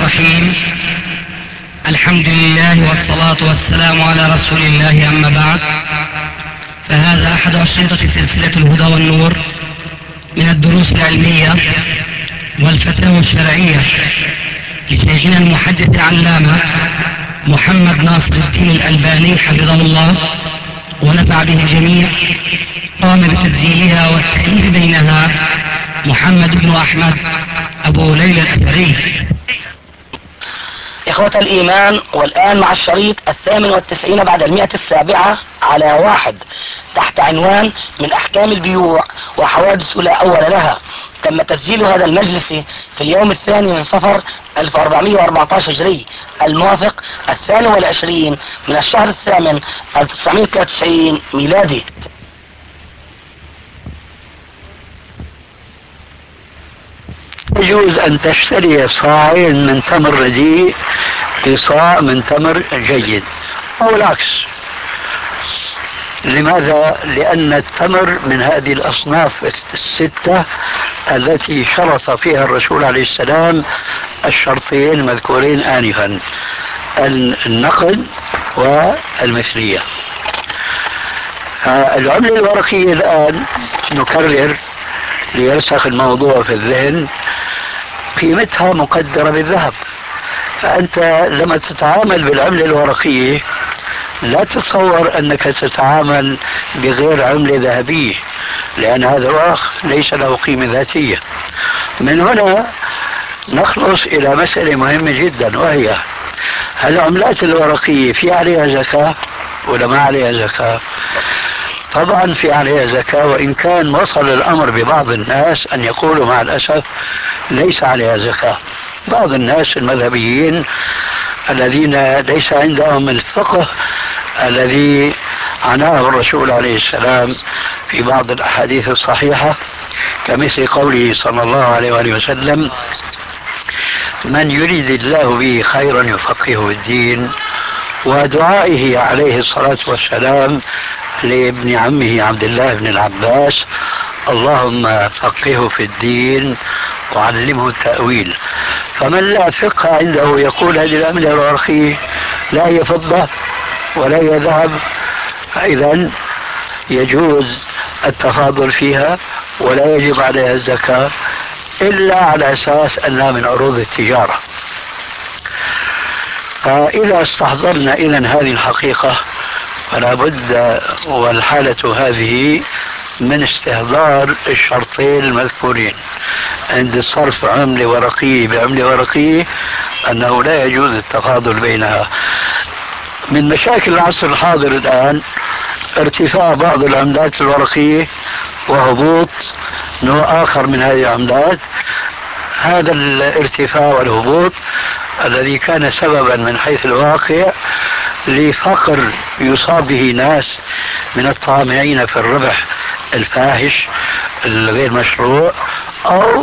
الرحيم. الحمد لله والصلاة والسلام على رسول الله، أما بعد، فهذا أحد أشرطة سلسلة الهدى والنور من الدروس العلمية والفتاوى الشرعية لشيخنا المحدث العلامة محمد ناصر الدين الألباني حفظه الله ونفع به الجميع. قام بتسجيلها والتأليف بينها محمد بن أحمد أبو ليلى الأثري. إخوة الإيمان، والآن مع الشريط 98 بعد 107 على 1 تحت عنوان من أحكام البيوع وحوادث لا أول لها. تم تسجيل هذا المجلس في اليوم 2 من صفر 1414 هجري، الموافق 22 من الشهر 8 1993 ميلادي. يجوز أن تشتري صاعين من تمر رديء بصاع من تمر جيد أو العكس. لماذا؟ لأن التمر من هذه الأصناف الستة التي شرط فيها الرسول عليه السلام الشرطين المذكورين آنفا: النقد والمثلية. العملة الورقية الآن نكرر ليرسخ الموضوع في الذهن، قيمتها مقدرة بالذهب. فأنت لما تتعامل بالعملة الورقية لا تتصور أنك تتعامل بغير عملة ذهبية، لأن هذا الورق ليس له قيمة ذاتية. من هنا نخلص إلى مسألة مهمة جدا، وهي: هل العملات الورقية في عليها زكاة ولا ما عليها زكاة؟ طبعا في عليها زكاة، وإن كان وصل الأمر ببعض الناس أن يقولوا مع الأسف ليس عليها زكاة. بعض الناس المذهبيين الذين ليس عندهم الفقه الذي عناه الرسول عليه السلام في بعض الأحاديث الصحيحة، كمثل قوله صلى الله عليه وآله وسلم: من يريد الله به خيرا يفقهه الدين، ودعائه عليه الصلاة والسلام لابن عمه عبد الله بن العباس: اللهم فقهه في الدين وعلمه التأويل. فمن لا فقه عنده يقول هذه العملة الورقية لا هي فضة ولا هي ذهب، فإذا يجوز التفاضل فيها ولا يجب عليها الزكاة إلا على أساس أنها من عروض التجارة. فإذا استحضرنا إذن هذه الحقيقة فلا بد والحالة هذه من استحضار الشرطين المذكورين عند الصرف عملة ورقية بعملة ورقية، أنه لا يجوز التفاضل بينها. من مشاكل العصر الحاضر الآن ارتفاع بعض العملات الورقية وهبوط نوع آخر من هذه العملات. هذا الارتفاع والهبوط الذي كان سببا من حيث الواقع لفقر يصاب به ناس من الطامعين في الربح الفاحش الغير مشروع، أو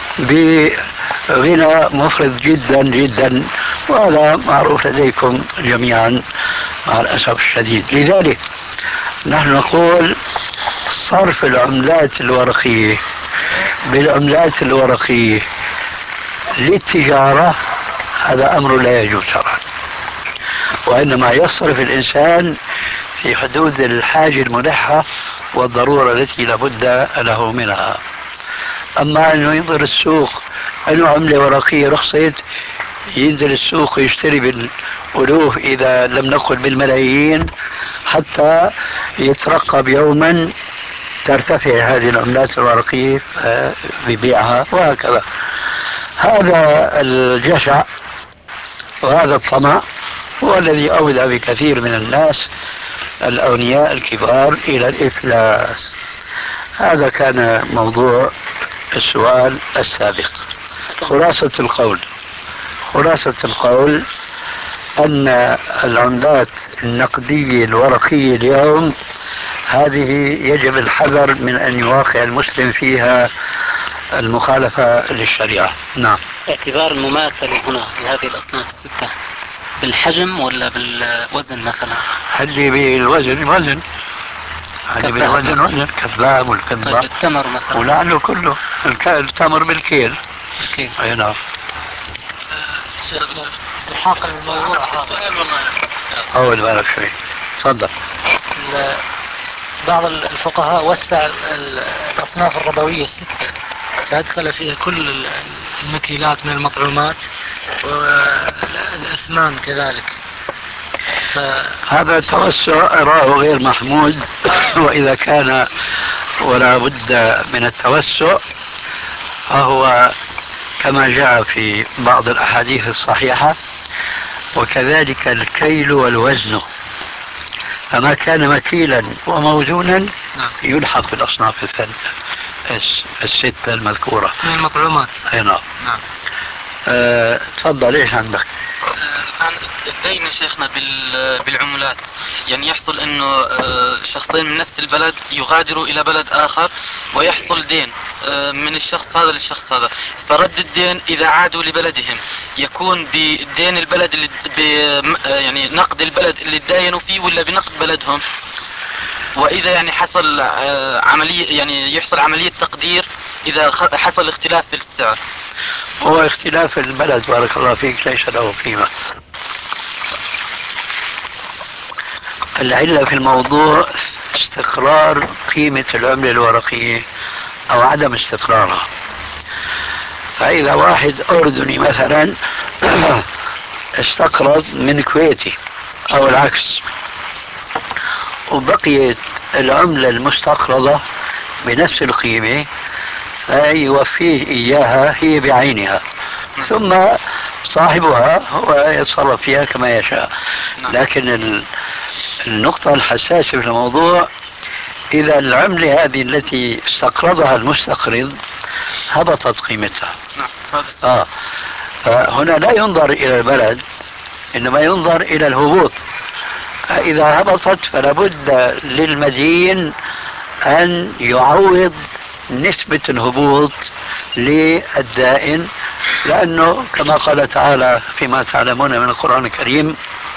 بغنى مفرط جدا جدا، وهذا معروف لديكم جميعا مع الأسف الشديد. لذلك نحن نقول صرف العملات الورقية بالعملات الورقية للتجارة هذا أمر لا يجوز شرعا، وإنما يصرف الإنسان في حدود الحاجة الملحة والضرورة التي لابد له منها. أما أنه ينظر السوق أنه عملة ورقية رخصت، ينزل السوق ويشتري بالألوف إذا لم نقل بالملايين حتى يترقب يوما ترتفع هذه العملات الورقية ببيعها، وهكذا. هذا الجشع وهذا الطمع هو الذي أودى بكثير من الناس الأغنياء الكبار إلى الإفلاس. هذا كان موضوع السؤال السابق. خلاصة القول أن العملات النقدية الورقية اليوم هذه يجب الحذر من أن يواقع المسلم فيها المخالفة للشريعة. نعم. اعتبار المماثل هنا لهذه الأصناف الستة بالحجم ولا بالوزن مثلا؟ هل بالوزن وزن، هل بالوزن وزن كالذهب والفضة. طيب التمر مثلا؟ ولعله كله التمر بالكيل. الكيل. أي نعم. الحاق الموضوع أول بالك شوي. تفضل. بعض الفقهاء وسع الأصناف الربوية الستة فأدخل فيها كل المكيلات من المطعومات والأثمان كذلك. هذا توسع أراه غير محمود وإذا كان ولا بد من التوسع فهو كما جاء في بعض الأحاديث الصحيحة، وكذلك الكيل والوزن، فما كان مكيلا وموزونا يلحق في الأصناف الستة المذكورة من المطعومات. أي نعم. تفضل. ايش عندك؟ الآن الدين شيخنا بالعملات، يعني يحصل انه شخصين من نفس البلد يغادروا الى بلد اخر ويحصل دين من الشخص هذا للشخص هذا، فرد الدين اذا عادوا لبلدهم يكون بدين البلد اللي يعني نقد البلد اللي تداينوا فيه ولا بنقد بلدهم؟ واذا يعني حصل عملية يعني يحصل عملية تقدير اذا حصل اختلاف في السعر. هو اختلاف البلد بارك الله فيك ليس له قيمة. العلة في الموضوع استقرار قيمة العملة الورقية أو عدم استقرارها. فإذا واحد أردني مثلا استقرض من كويتي أو العكس وبقيت العملة المستقرضة بنفس القيمة فيوفيه إياها هي بعينها، ثم صاحبها هو يتصرف فيها كما يشاء. لكن النقطة الحساسة في الموضوع إذا العملة هذه التي استقرضها المستقرض هبطت قيمتها، فهنا لا ينظر إلى البلد إنما ينظر إلى الهبوط. فإذا هبطت فلا بد للمدين أن يعوض نسبة الهبوط للدائن، لأنه كما قال تعالى فيما تعلمون من القرآن الكريم: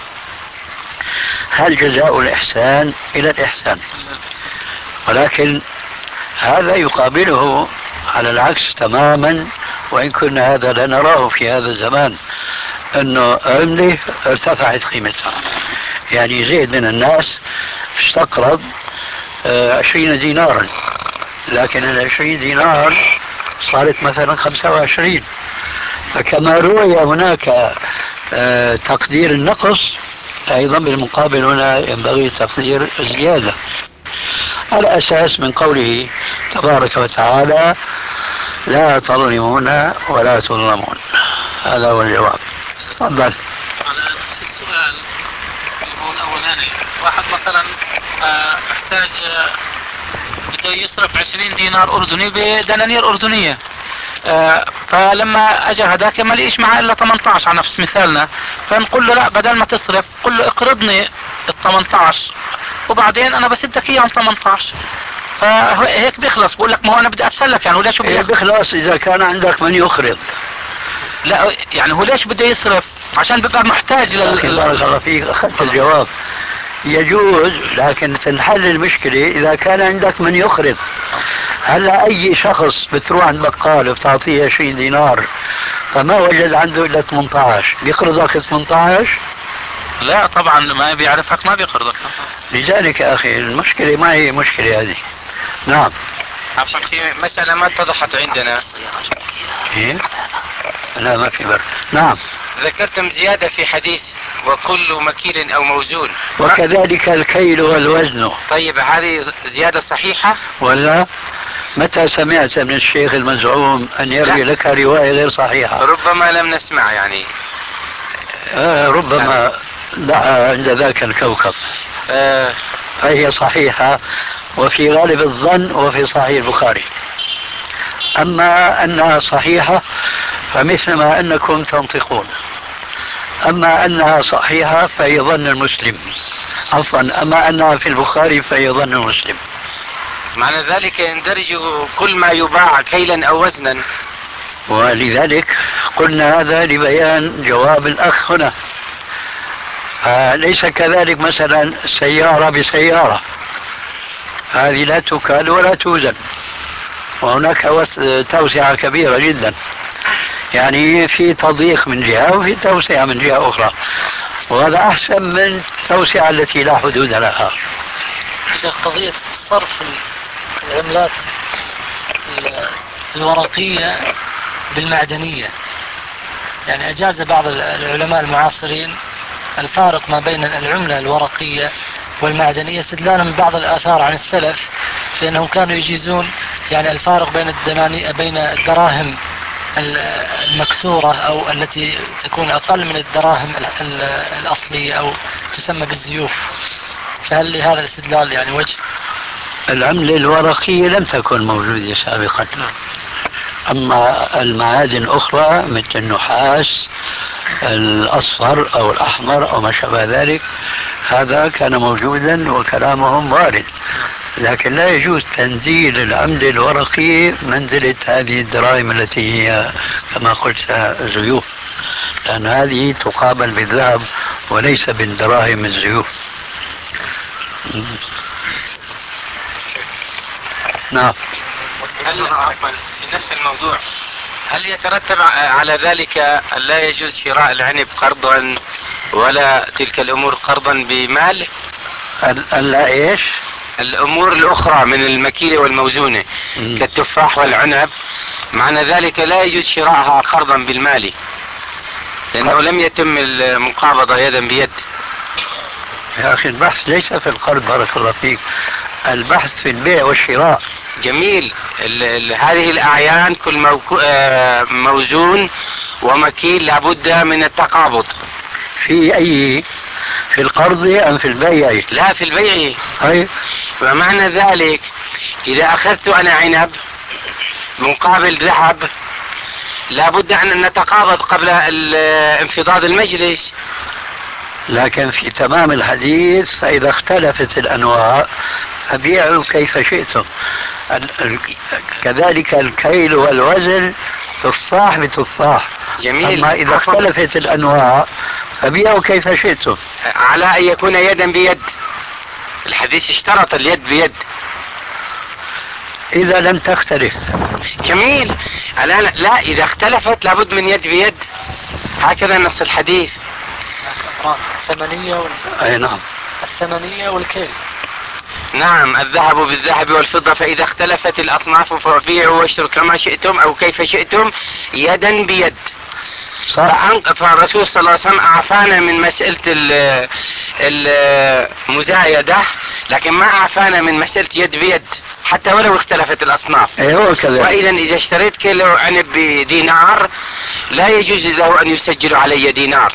هل جزاء الإحسان إلى الإحسان. ولكن هذا يقابله على العكس تماما، وإن كنا هذا لا نراه في هذا الزمان، أنه عملة ارتفعت قيمتها. يعني زيد من الناس استقرض 20 دينارا، لكن 20 دينار صارت مثلا 25. فكما روي هناك تقدير النقص، أيضا بالمقابل هنا ينبغي تقدير الزيادة على أساس من قوله تبارك وتعالى: لا تظلمون ولا تظلمون. هذا هو الجواب. تفضل. على نفس السؤال اللي هو الأولاني، واحد مثلا محتاج بده يصرف 20 دينار أردني بدنانير أردنية، فلما اجى هذاك ما لقيش معاه الا 18 على نفس مثالنا، فنقول له لا، بدل ما تصرف قل له اقرضني ال 18 وبعدين انا بسدك اياه عن 18. فهيك بيخلص. بقول لك ما هو انا بدي اتسلف، يعني هو ليش بيخلص اذا كان عندك من يقرض. لا يعني هو ليش بده يصرف؟ عشان بيبقى محتاج بارك الله فيك، اخذت الجواب. يجوز، لكن تنحل المشكلة إذا كان عندك من يقرض. هلا أي شخص بتروح عند بقال بتعطيه 20 دينار فما وجد عنده إلا 18 بيقرضك 18؟ لا طبعا ما بيعرفك ما بيقرضك. لذلك يا أخي المشكلة ما هي مشكلة هذه. نعم. عفوا، في مسألة ما اتضحت عندنا. إيه؟ لا ما في برد. نعم. ذكرتم زيادة في حديث وكل مكيل أو موزون، وكذلك الكيل والوزن. طيب هذه زيادة صحيحة ولا متى سمعت من الشيخ المزعوم أن يروي لك رواية غير صحيحة؟ ربما لم نسمع يعني. ربما دعا عند ذاك الكوكب. فهي صحيحة وفي غالب الظن وفي صحيح البخاري. أما أنها صحيحة فمثل ما أنكم تنطقون، أما أنها صحيحة فهي ظن المسلم. عفوا، أما أنها في البخاري فهي ظن المسلم. معنى ذلك يندرج كل ما يباع كيلا أو وزنا. ولذلك قلنا هذا لبيان جواب الأخ هنا. ليس كذلك مثلا سيارة بسيارة، هذه لا تكال ولا توزن، وهناك توسعة كبيرة جدا. يعني في تضييق من جهة وفي توسعة من جهة أخرى، وهذا أحسن من التوسعة التي لا حدود لها. قضية صرف العملات الورقية بالمعدنية، يعني أجاز بعض العلماء المعاصرين الفارق ما بين العملة الورقية والمعدنية استدلالا من بعض الآثار عن السلف بأنهم كانوا يجيزون يعني الفارق بين الدراهم المكسورة أو التي تكون أقل من الدراهم الأصلية أو تسمى بالزيوف. فهل لهذا الاستدلال يعني وجه؟ العملة الورقية لم تكن موجودة سابقا، أما المعادن الأخرى مثل النحاس الأصفر أو الأحمر أو ما شابه ذلك هذا كان موجودا وكلامهم وارد، لكن لا يجوز تنزيل العملة الورقية منزلة هذه الدراهم التي هي كما قلت زيوف، لأن هذه تقابل بالذهب وليس بالدراهم الزيوف. نعم. هل في نفس الموضوع هل يترتب على ذلك أن لا يجوز شراء العنب قرضا ولا تلك الأمور قرضا بمال؟ لا إيش؟ الأمور الأخرى من المكيلة والموزونة كالتفاح والعنب معنى ذلك لا يجوز شراءها قرضا بالمال لأنه لم يتم المقابضة يدا بيد. يا أخي البحث ليس في القرض، بارك الله فيك، البحث في البيع والشراء. جميل. هذه الأعيان كل موزون ومكيل لابد من التقابض. في القرض أم في البيع؟ لا، في البيع. طيب، ومعنى ذلك إذا أخذت أنا عنب مقابل ذهب لابد أن نتقابض قبل انفضاض المجلس. لكن في تمام الحديث فإذا اختلفت الأنواع فبيعوا كيف شئتم. كذلك الكيل والوزن تفاح بتفاح. جميل. أما إذا اختلفت الأنواع فبيعوا كيف شئتم على أن يكون يدا بيد. الحديث اشترط اليد بيد. إذا لم تختلف. جميل. الآن لا، إذا اختلفت لابد من يد بيد، هكذا نص الحديث. الثمنية أي نعم، الثمنية والكيل. نعم، الذهب بالذهب والفضة فإذا اختلفت الأصناف فبيعوا واشتروا كما شئتم أو كيف شئتم يدا بيد. فالرسول صلى الله عليه وسلم أعفانا من مسألة المزايدة، لكن ما أعفانا من مسألة يد بيد حتى ولو اختلفت الأصناف. وإذا إذا اشتريت كيلو عنب بدينار لا يجوز له أن يسجل علي دينار.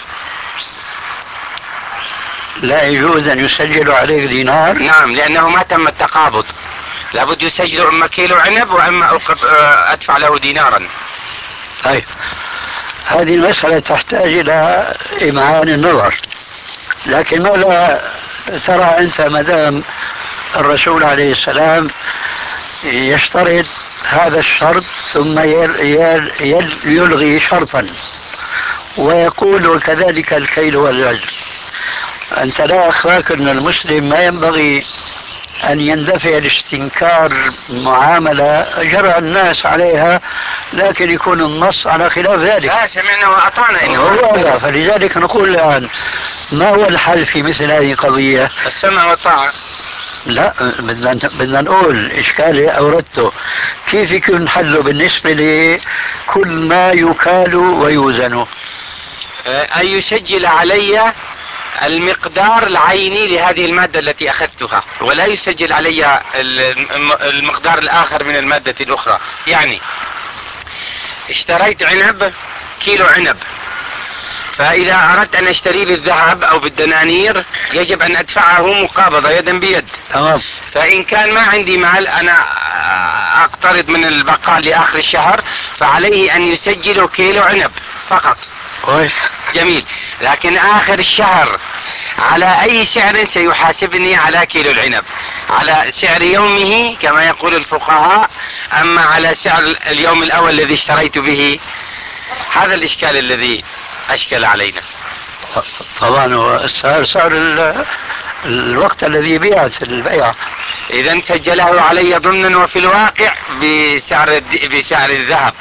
لا يجوز أن يسجل عليك دينار. نعم، لأنه ما تم التقابض، لابد يسجل إما كيلو عنب وإما أدفع له دينارا. طيب، هذه المسألة تحتاج إلى إمعان النظر، لكن ماذا ترى أنت مدام الرسول عليه السلام يشترط هذا الشرط ثم يلغي شرطا ويقول وكذلك الكيل والوزن؟ أنت لا أخفاك أن المسلم ما ينبغي أن يندفع لاستنكار معاملة جرى الناس عليها لكن يكون النص على خلاف ذلك. لا، سمعنا وأطعنا. فلذلك نقول الآن ما هو الحل في مثل هذه القضية؟ السمع والطاعة. لا، بدنا نقول إشكالي أوردته كيف يكون حله بالنسبة لكل ما يكال ويوزن؟ أن يسجل علي المقدار العيني لهذه المادة التي أخذتها ولا يسجل علي المقدار الآخر من المادة الأخرى. يعني اشتريت عنب كيلو عنب، فإذا أردت أن أشتريه بالذهب أو بالدنانير يجب أن أدفعه مقابضة يدا بيد. تمام. فإن كان ما عندي مال أنا أقترض من البقال لآخر الشهر فعليه أن يسجل كيلو عنب فقط. كويس. جميل. لكن آخر الشهر على أي سعر سيحاسبني على كيلو العنب؟ على سعر يومه كما يقول الفقهاء، أما على سعر اليوم الأول الذي اشتريت به؟ هذا الإشكال الذي أشكل علينا. طبعا سعر الوقت الذي بيعت البيع. إذا سجله علي ضمنا وفي الواقع بسعر الذهب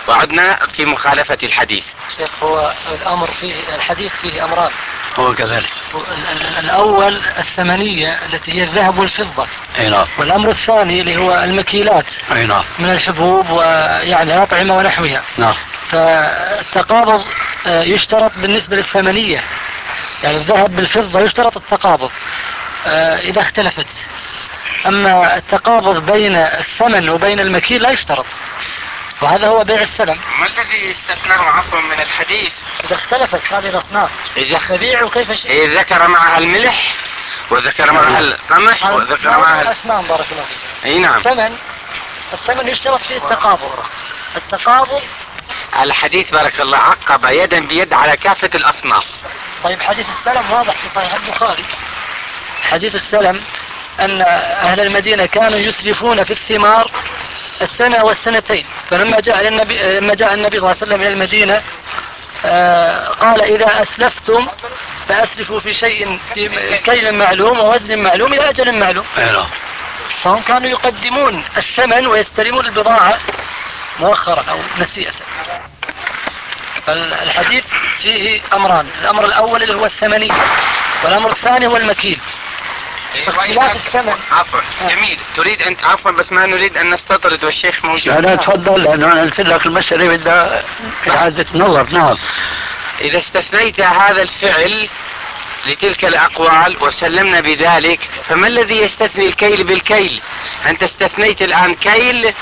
وعدنا في مخالفة الحديث. شيخ هو الأمر فيه الحديث فيه أمران. هو كذلك. الأول الثمنية التي هي الذهب والفضة. أي نعم. والأمر الثاني اللي هو المكيلات. أي نعم. من الحبوب ويعني الأطعمة ونحوها. نعم. فالتقابض يشترط بالنسبة للثمنية، يعني الذهب بالفضة يشترط التقابض إذا اختلفت. أما التقابض بين الثمن وبين المكيل لا يشترط، وهذا هو بيع السلم. ما الذي استثناه عفوا من الحديث؟ إذا اختلفت هذه الأصناف تبيع كيف شئت. إذا ذكر معها الملح وذكر معها القمح وذكر معها الأثمان بارك الله فيك. أي نعم. الثمن يشترط فيه التقابض. الحديث بارك الله عقب يدا بيد على كافة الأصناف. طيب حديث السلم واضح في صحيح البخاري. حديث السلم أن أهل المدينة كانوا يسرفون في الثمار السنة والسنتين، فلما جاء النبي صلى الله عليه وسلم إلى المدينة قال إذا أسلفتم فأسرفوا في شيء في كيل معلوم ووزن معلوم إلى أجل معلوم. فهم كانوا يقدمون الثمن ويستلمون البضاعة مؤخرا أو نسيئة. فالحديث فيه أمران، الأمر الأول اللي هو الثمني، والأمر الثاني هو المكيل. اختلاف الثمن. عفوا جميل. تريد أنت عفوا بس ما نريد أن نستطرد والشيخ موجود. لا تفضل، لأنه أنا قلت لك المسألة بدها إعادة نظر. نعم. إذا استثنيت هذا الفعل لتلك الأقوال وسلمنا بذلك، فما الذي يستثني الكيل بالكيل؟ أنت استثنيت الآن كيل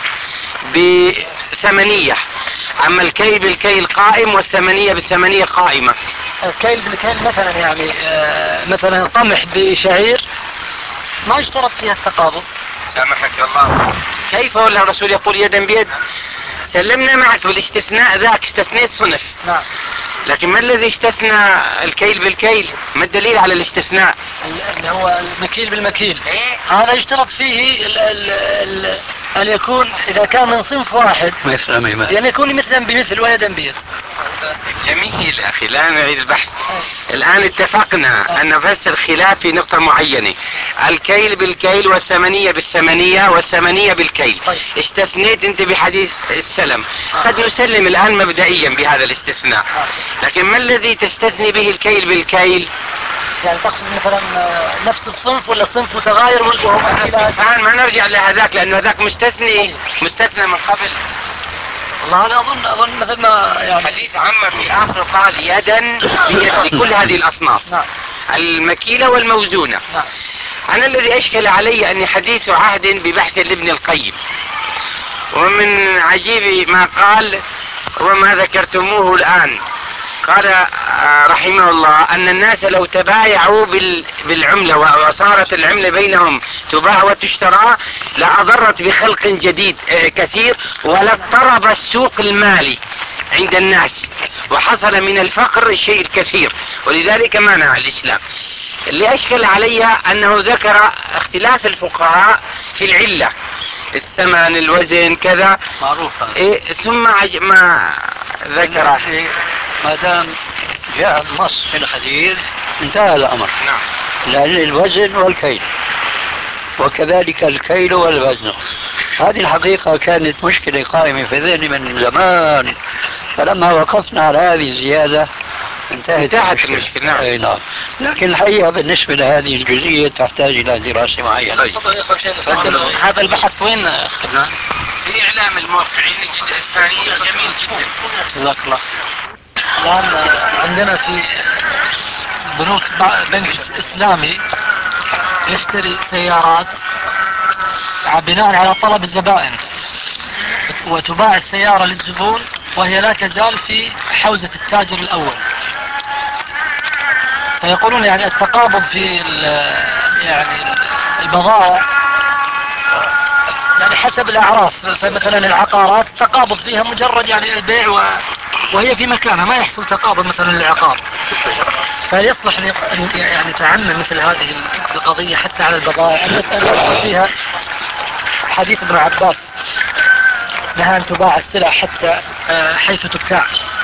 بثمنية، أما الكيل بالكيل قائم والثمنية بالثمنية قائمة. الكيل بالكيل مثلا يعني مثلا قمح بشعير ما يشترط فيها التقابض. سامحك الله. كيف ولا الرسول يقول يدا بيد؟ سلمنا معك بالاستثناء ذاك، استثنيت صنف. نعم. لكن ما الذي استثنى الكيل بالكيل؟ ما الدليل على الاستثناء؟ اللي هو المكيل بالمكيل. هذا يشترط فيه أن يكون إذا كان من صنف واحد يعني يكون مثلا بمثل ويدا بيد. جميل أخي، لا نعيد البحث. الآن اتفقنا أن نفسر خلاف في نقطة معينة، الكيل بالكيل والثمنية بالثمنية والثمنية بالكيل. استثنيت أنت بحديث السلم، قد نسلم الآن مبدئيا بهذا الاستثناء، لكن ما الذي تستثني به الكيل بالكيل؟ يعني تقصد مثلا نفس الصنف ولا صنف متغاير وهو الآن ما نرجع لهذاك لأنه هذاك مستثني من قبل. والله أنا أظن مثل ما يعني حديث عمر في آخر قال يدا بيد كل هذه الأصناف. نعم. المكيلة والموزونة. نعم. أنا الذي أشكل علي أني حديث عهد ببحث لابن القيم، ومن عجيب ما قال وما ذكرتموه الآن، قال رحمه الله أن الناس لو تبايعوا بالعملة وصارت العملة بينهم تباع وتشترى لأضرت بخلق جديد كثير ولاضطرب السوق المالي عند الناس وحصل من الفقر الشيء الكثير، ولذلك منع الإسلام. اللي أشكل علي أنه ذكر اختلاف الفقهاء في العلة، الثمن الوزن كذا معروفة. ثم ما ذكر ما دام جاء النص في الحديث انتهى الأمر. نعم. لأن الوزن والكيل وكذلك الكيل والوزن، هذه الحقيقة كانت مشكلة قائمة في ذهني من زمان، فلما وقفنا على هذه الزيادة انتهت المشكلة. نعم. أي نعم. لكن الحقيقة بالنسبة لهذه الجزئية تحتاج إلى دراسة معينة. هذا البحث وين؟ في إعلام الموقعين الجزء الثاني جميل جدا. جزاك الله. الآن عندنا في بنوك بنك إسلامي يشتري سيارات بناء على طلب الزبائن، وتباع السيارة للزبون وهي لا تزال في حوزة التاجر الأول. فيقولون يعني التقابض في يعني البضائع يعني حسب الأعراف، فمثلا العقارات التقابض فيها مجرد يعني البيع وهي في مكانها، ما يحصل تقابض مثلا للعقار. فيصلح أن يعني تعمم مثل هذه القضية حتى على البضائع التي فيها حديث ابن عباس نهى أن تباع السلع حتى حيث تبتاع.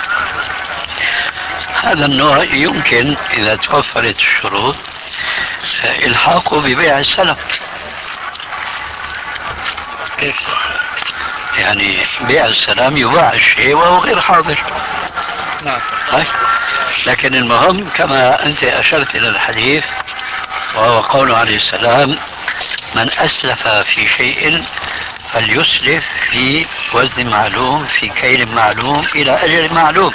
هذا النوع يمكن إذا توفرت الشروط إلحاقه ببيع السلم. كيف؟ يعني بيع السلام يباع الشيء وهو غير حاضر. نعم. طيب. لكن المهم كما أنت أشرت إلى الحديث وهو قوله عليه السلام: من أسلف في شيء فليسلف في وزن معلوم في كيل معلوم إلى أجل معلوم.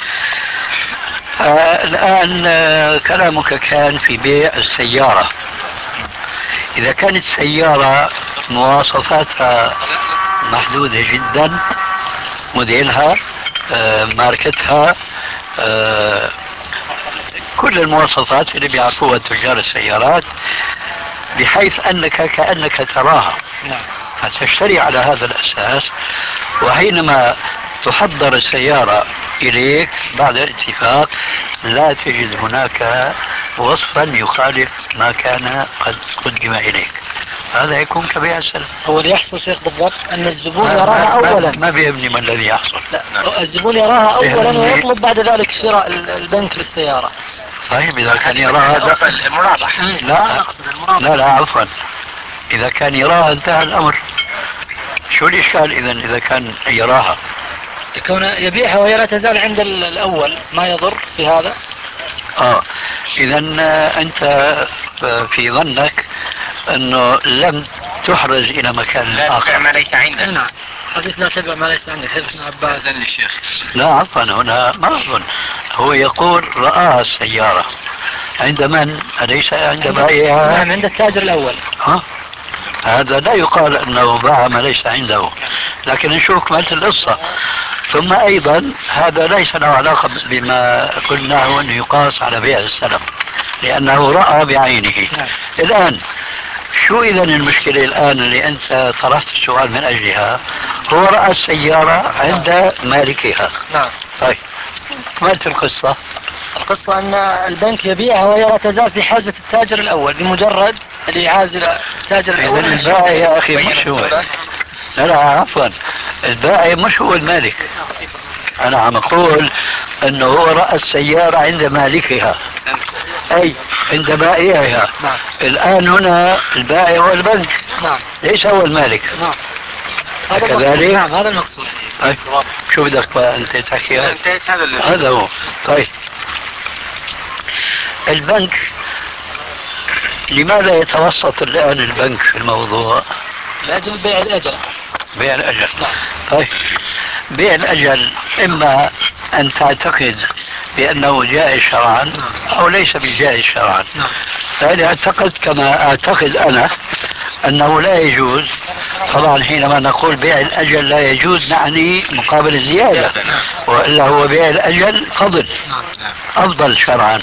الآن كلامك كان في بيع السيارة. إذا كانت سيارة مواصفاتها محدودة جدا، موديلها ماركتها كل المواصفات اللي بيعرفوها تجار السيارات، بحيث أنك كأنك تراها فتشتري على هذا الأساس، وحينما تحضر السيارة إليك بعد الاتفاق لا تجد هناك وصفا يخالف ما كان قد قدم إليك، هذا يكون كبيع السلف. هو اللي يحصل شيخ بالضبط أن الزبون يراها أولا. ما بيهمني ما الذي يحصل. لا، الزبون يراها أولا ويطلب بعد ذلك شراء البنك للسيارة. طيب إذا كان يراها المرابح. لا أقصد المرابح. لا عفوا، إذا كان يراها انتهى الأمر. شو الإشكال إذا كان يراها؟ يكون يبيعها وهي لا تزال عند الأول، ما يضر في هذا. إذا أنت في ظنك أنه لم تحرز إلى مكان آخر. آخر. ما ليس عندك. نعم. حديث لا تبع ما ليس عندك، حديث ابن عباس. الشيخ. لا عفوا، هنا ما أظن. هو يقول رآها السيارة عند من؟ أليس عند بائعها؟ نعم، عند التاجر الأول. هذا لا يقال أنه باع ما ليس عنده، لكن نشوف كمالة القصة. ثم أيضا هذا ليس له علاقة بما قلناه أنه يقاس على بيع السلم، لأنه رأى بعينه. الآن شو إذا المشكلة الآن اللي أنت طرحت السؤال من أجلها؟ هو رأى السيارة عند مالكها. نعم. طيب كمالة القصة أن البنك يبيعها وهي لا تزال في حاجة التاجر الأول، بمجرد اللي يعازل التاجر الأول. إذن البائع يا أخي مش هو. لا عفوا، البائع مش هو المالك. أنا عم أقول أنه هو رأى السيارة عند مالكها، أي عند بائعها. نعم. الآن هنا البائع هو البنك. نعم. ليس هو المالك. نعم. كذلك. نعم، هذا المقصود. طيب شو بدك بقى أنت تحكي؟ هذا هو. طيب البنك لماذا يتوسط الآن البنك في الموضوع؟ لأجل بيع الأجل. بيع الأجل. نعم. طيب بيع الأجل إما أن تعتقد بأنه جائز شرعا أو ليس بجائز شرعا. فأنا أعتقد كما أعتقد أنا أنه لا يجوز. طبعا حينما نقول بيع الأجل لا يجوز نعني مقابل الزيادة، وإلا هو بيع الأجل فضل أفضل شرعا.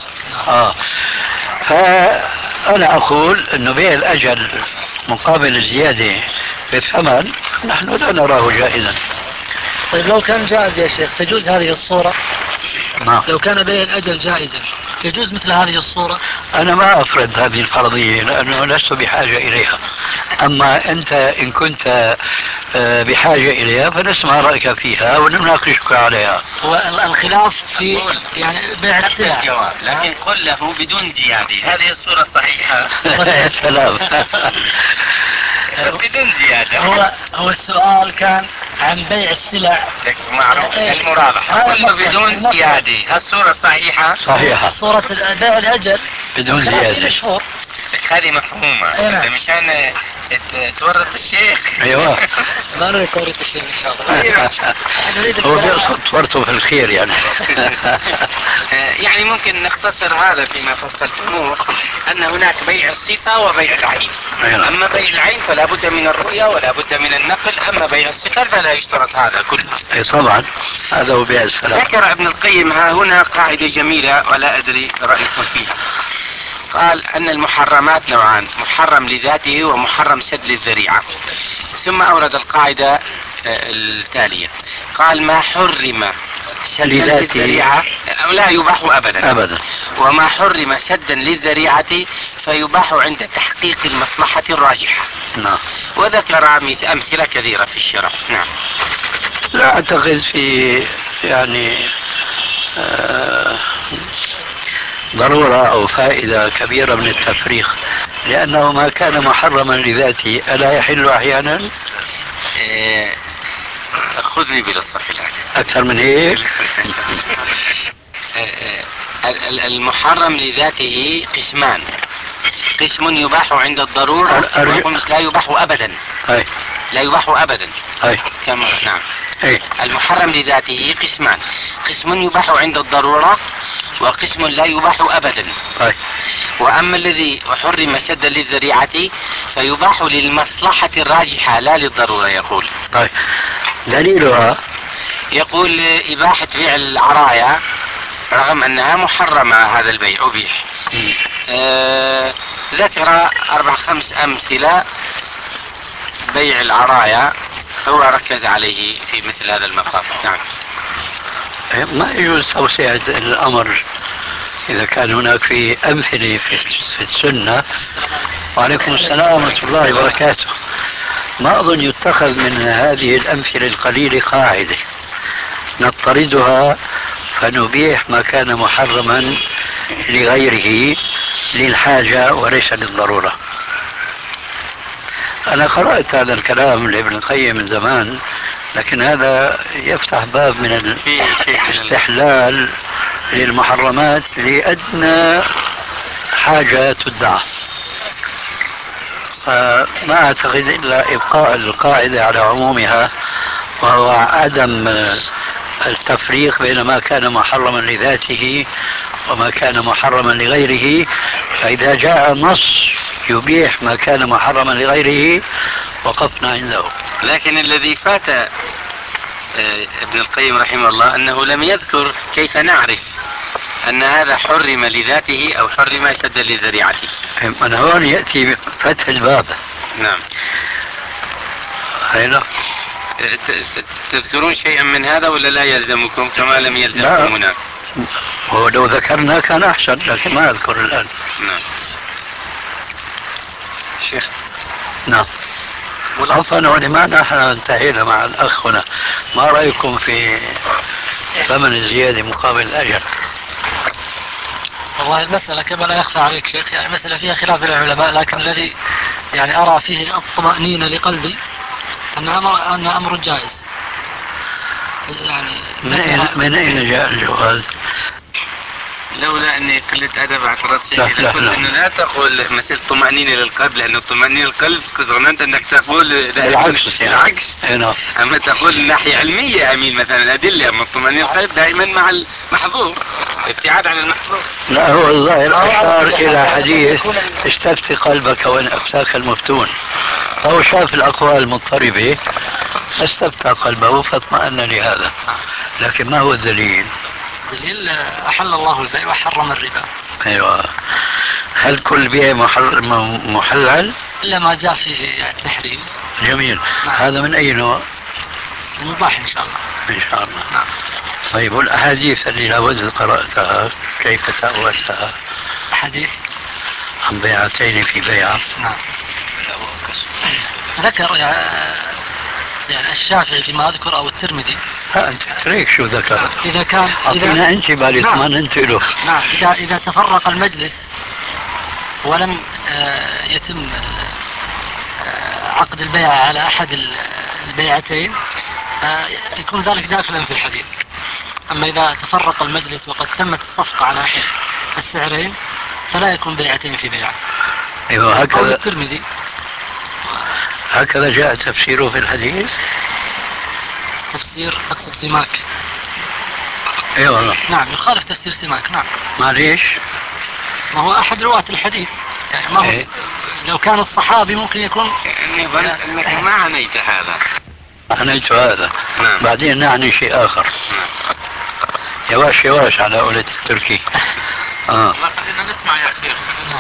فأنا أقول أنه بيع الأجل مقابل الزيادة في الثمن نحن لا نراه جائزا. طيب لو كان جائز يا شيخ تجوز هذه الصورة؟ نعم. لو كان بيع الأجل جائزا تجوز مثل هذه الصورة؟ أنا ما أفرض هذه الفرضية لأنه لست بحاجة إليها. أما أنت إن كنت بحاجة إليها فنسمع رأيك فيها ونناقشك عليها. والخلاف في يعني بيع السلع. الجواب لكن قل له بدون زيادة هذه الصورة الصحيحة. سلام. بدون زيادة. هو السؤال كان عن بيع السلع معروف المرابحة. قل له بدون زيادة الصورة الصحيحة. صحيحة. صورة بيع الأجل بدون زيادة. هذه مفهومة. مشان تورط الشيخ. ايوه. ما نريد تورط الشيخ ان شاء الله. هو بيقصد تورطه في الخير يعني. يعني ممكن نختصر هذا فيما فصلتموه ان هناك بيع الصفة وبيع العين. اما بيع العين فلا بد من الرؤية ولا بد من النقل، اما بيع الصفة فلا يشترط هذا كله. اي طبعا هذا هو بيع السلام. ذكر ابن القيم ها هنا قاعدة جميلة ولا ادري رأيكم فيها. قال أن المحرمات نوعان، محرم لذاته ومحرم سد للذريعة. ثم أورد القاعدة التالية، قال ما حرم سدا للذريعة لا يباح أبدا. وما حرم سدا للذريعة فيباح عند تحقيق المصلحة الراجحة. نعم. وذكر أمثلة كثيرة في الشرع. نعم. لا أعتقد في يعني ضرورة أو فائدة كبيرة من التفريق، لأنه ما كان محرما لذاته ألا يحل أحيانا؟ خذني بالصف الآن. أكثر من هيك؟ المحرم لذاته قسمان، قسم يباح عند الضرورة وقسم لا يباح أبدا. لا يباح أبدا كما نعم. المحرم لذاته قسمان، قسم يباح عند الضرورة وقسم لا يباح أبدا. وأما الذي حرم سدا للذريعة فيباح للمصلحة الراجحة لا للضرورة. يقول دليلها يقول إباحة بيع العرايا رغم أنها محرمة، هذا البيع أبيح. ذكر 4-5 أمثلة بيع العرايا هو ركز عليه في مثل هذا المقام. نعم. ما يجوز توسعة الأمر إذا كان هناك في أمثلة في السنة. وعليكم السلام ورحمة الله وبركاته. ما أظن يتخذ من هذه الأمثلة القليلة قاعدة نضطردها فنبيح ما كان محرما لغيره للحاجة وليس للضرورة. أنا قرأت هذا الكلام لابن القيم من زمان، لكن هذا يفتح باب من الاستحلال للمحرمات لأدنى حاجة تدعى. فما أعتقد إلا إبقاء القاعدة على عمومها، وهو عدم التفريق بين ما كان محرما لذاته وما كان محرما لغيره. فإذا جاء نص يبيح ما كان محرما لغيره وقفنا عنده. لكن الذي فات ابن القيم رحمه الله أنه لم يذكر كيف نعرف أن هذا حرم لذاته أو حرم سدا لذريعته. أنا هون يأتي فتح الباب. نعم. هينا تذكرون شيئا من هذا ولا لا يلزمكم كما لم يلزمكم هناك؟ ولو ذكرنا كان أحسن، لكن ما أذكر الآن. نعم. شيخ. نعم. عفوا ولما نحن انتهينا مع الأخ هنا، ما رأيكم في ثمن الزيادة مقابل الأجر؟ والله المسألة كما لا يخفى عليك شيخ، يعني مسألة فيها خلاف العلماء، لكن الذي يعني أرى فيه الطمأنينة لقلبي أن أمر جائز. يعني من أين جاء الجواز؟ لولا اني قلت ادب اعترضت سيدي لقلت انه لا تقول مسألة طمأنينة للقلب، لانه طمأنينة للقلب ظننت انك تقول العكس. اما تقول ناحية علمية امين مثلا الادلة، اما طمأنينة القلب دائما مع المحظور، ابتعاد عن المحظور. لا هو الظاهر اشار الى حديث استفتي قلبك وان افتاك المفتون، فهو شاف الاقوال المضطربة استفتى قلبه فاطمأن لهذا. لكن ما هو الدليل؟ دليل أحل الله البيع وحرم الربا. أيوة. هل كل بيع محلل؟ إلا ما جاء فيه التحريم. جميل. هذا من أي نوع؟ المباح إن شاء الله. إن شاء الله. نعم. طيب والأحاديث اللي لابد قرأتها كيف تأولتها؟ أحاديث عن بيعتين في بيعة. نعم. ذكر يعني الشافعي فيما أذكر أو الترمذي. أنت تريك شو ذكر؟ إذا كان أعطينا أنت بالي اطمأننت له. نعم. إذا تفرق المجلس ولم يتم عقد البيع على أحد البيعتين يكون ذلك داخلا في الحديث. أما إذا تفرق المجلس وقد تمت الصفقة على أحد السعرين فلا يكون بيعتين في بيعة. أيوة هكذا. الترمذي هكذا جاء تفسيره في الحديث. تفسير تقصد سماك؟ اي والله. نعم يخالف تفسير سماك. نعم. معليش. ما هو احد رواة الحديث، يعني ما هو لو كان الصحابي ممكن يكون. اني ظننت انك ما عنيت هذا. عنيت هذا. نعم. بعدين نعني شيء اخر. نعم. يواش على قولة التركي. الله خلينا نسمع يا شيخ. نعم.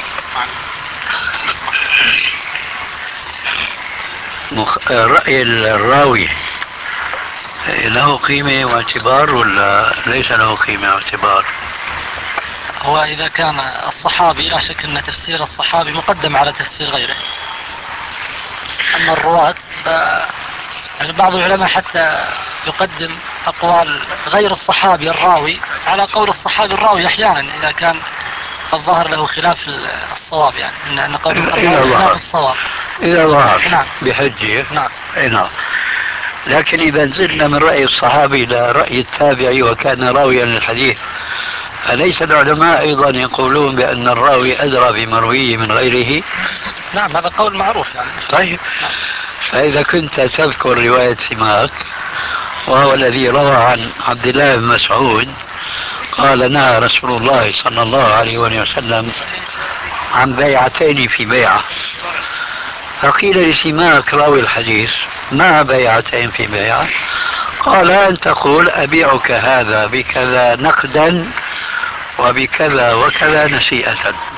رأي الراوي له قيمة واعتبار ولا ليس له قيمة واعتبار؟ هو إذا كان الصحابي لا شك أن تفسير الصحابي مقدم على تفسير غيره. أما الرواة يعني بعض العلماء حتى يقدم أقوال غير الصحابي الراوي على قول الصحابي الراوي أحيانا إذا كان الظاهر له خلاف الصواب، يعني أن قول الراوي خلاف الصواب إذا ظهر. نعم. بحجة. نعم. نعم. لكن إذا نزلنا من رأي الصحابي إلى رأي التابعي وكان راويا للحديث، أليس العلماء أيضا يقولون بأن الراوي أدرى بمرويه من غيره؟ نعم، هذا قول معروف يعني. طيب، فإذا كنت تذكر رواية سماك وهو الذي روى عن عبد الله بن مسعود قال نهى رسول الله صلى الله عليه وسلم عن بيعتين في بيعة، فقيل لسماك راوي الحديث ما بيعتين في بيعة؟ قال أن تقول أبيعك هذا بكذا نقدا وبكذا وكذا نسيئة.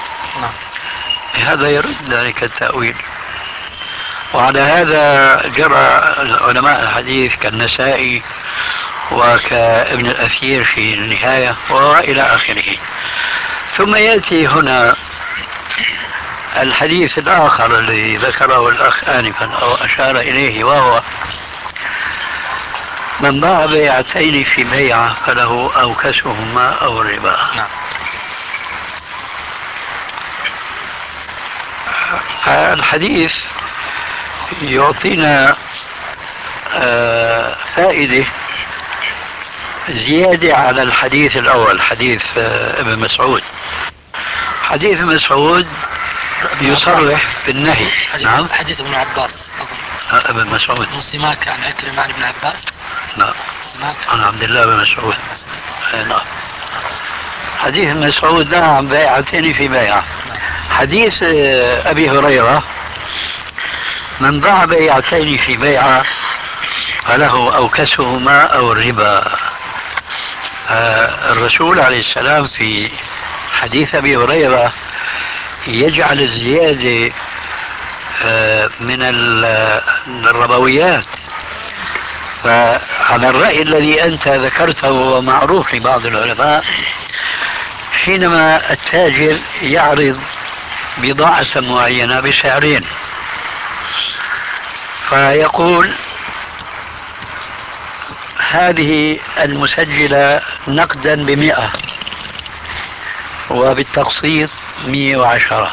هذا يرد ذلك التأويل. وعلى هذا جرى علماء الحديث كالنسائي وكابن الأثير في النهاية وإلى آخره. ثم يأتي هنا الحديث الآخر الذي ذكره الأخ آنفا أو أشار إليه، وهو من باع بيعتين في بيعة فله أوكسهما أو الربا. الحديث يعطينا فائدة زيادة على الحديث الأول، حديث ابن مسعود. حديث ابن مسعود يصرح بالنهي. نعم، حديث ابن عباس ابن مسعود سماك عن عكرمة عن ابن عباس. نعم، سماك عن عبد الله بن مسعود. نعم، حديث ابن مسعود نهى عن بيعتين في بيعة. حديث أبي هريرة من باع بيعتين في بيعة فله أوكسهما أو الربا. الرسول عليه السلام في حديث أبي هريرة يجعل الزيادة من الربويات. فعلى الرأي الذي أنت ذكرته ومعروف لبعض العلماء، حينما التاجر يعرض بضاعة معينة بسعرين فيقول هذه المسجلة نقدا ب100 وبالتقسيط 110،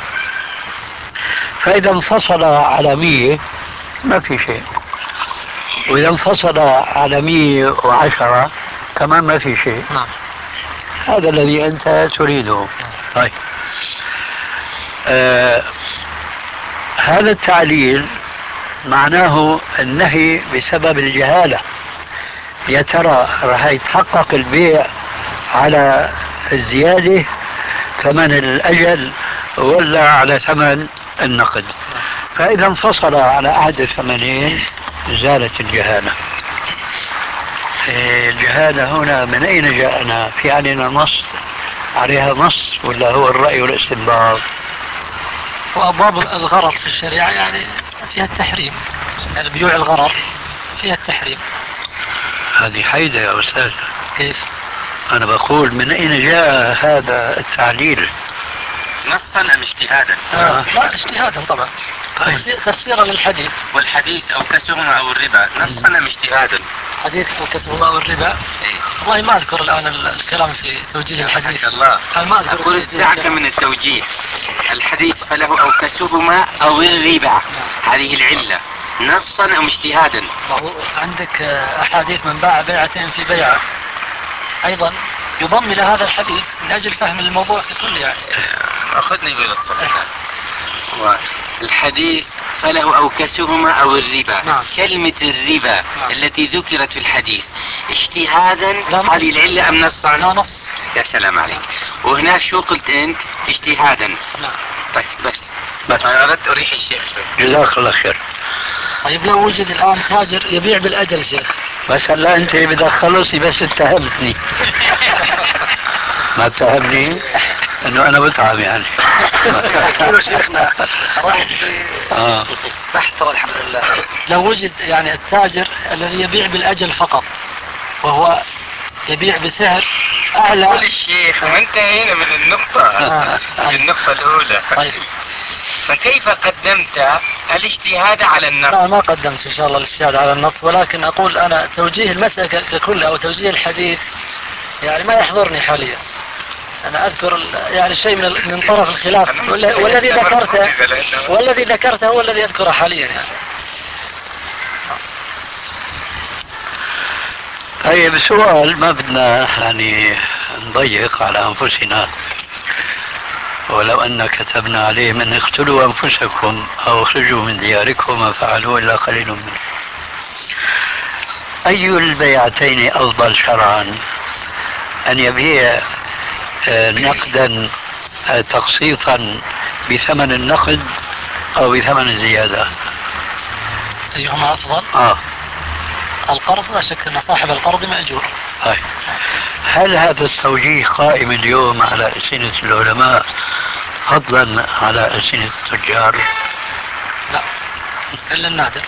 فإذا انفصل على 100 ما في شيء، وإذا انفصل على 110 كمان ما في شيء. هذا الذي أنت تريده. طيب، هذا التعليل معناه النهي بسبب الجهالة. يا ترى راح يتحقق البيع على الزيادة ثمن الأجل ولا على ثمن النقد؟ فإذا انفصل على أحد الثمنين زالت الجهالة. الجهالة هنا من أين جاءنا؟ في علينا نص عليها نص ولا هو الرأي والاستنباط؟ وأبواب الغرر في الشريعة يعني فيها التحريم، يعني بيوع الغرر فيها التحريم. هذه حيدة يا أستاذ. كيف؟ أنا بقول من أين جاء هذا التعليل؟ نصا أم اجتهادا؟ لا، اجتهادا طبعا. طيب. تفسيرا للحديث. والحديث أو كسرهما أو الربا نصا أم اجتهادا؟ حديث وكسبهما أو الربا. والله ما أذكر الآن الكلام في توجيه الحديث. الله. ما أذكر. أقول دعك من التوجيه. الحديث فله أو كسرهما أو الربا، هذه العلة نصا أم اجتهادا؟ عندك أحاديث من باع بيعتين في بيعة أيضا يضم إلى هذا الحديث من أجل فهم الموضوع ككل يعني. أخذني بالصفحة. الحديث فله أو كسرهما أو الربا. نعم. كلمة الربا التي ذكرت في الحديث اجتهادا هذه العلة أم نصا؟ لا، نص. يا سلام عليك. وهناك شو قلت أنت؟ اجتهادا. نعم. طيب بس أنا أردت أريح الشيخ شوي. جزاك الله خير. طيب لو وجد الآن تاجر يبيع بالأجل شيخ. بس هلا أنت بدك تخلصي بس اتهمتني. ما اتهمني انه انا بتعب يعني. شيخنا بحث والحمد لله. لو وجد يعني التاجر الذي يبيع بالأجل فقط وهو يبيع بسعر أعلى. قول الشيخ وانتهينا من النقطة. النقطة الأولى. طيب. فكيف قدمت الاجتهاد على النص؟ لا، ما قدمت إن شاء الله الاجتهاد على النص، ولكن أقول أنا توجيه المسألة ككل أو توجيه الحديث يعني ما يحضرني حاليا. أنا أذكر يعني شيء من طرف الخلاف والذي ذكرته هو الذي أذكره حاليا يعني. طيب سؤال، ما بدنا يعني نضيق على أنفسنا، ولو أن كتبنا عليهم أن اقتلوا أنفسكم أو اخرجوا من دياركم ما فعلوا إلا قليل منهم. أي البيعتين أفضل شرعا؟ أن يبيع نقدا تقسيطا بثمن النقد أو بثمن الزيادة؟ أيهما أفضل؟ القرض لا شك أن صاحب القرض مأجور. هل هذا التوجيه قائم اليوم على ألسنة العلماء فضلا على ألسنة التجار؟ لا، إلا النادر.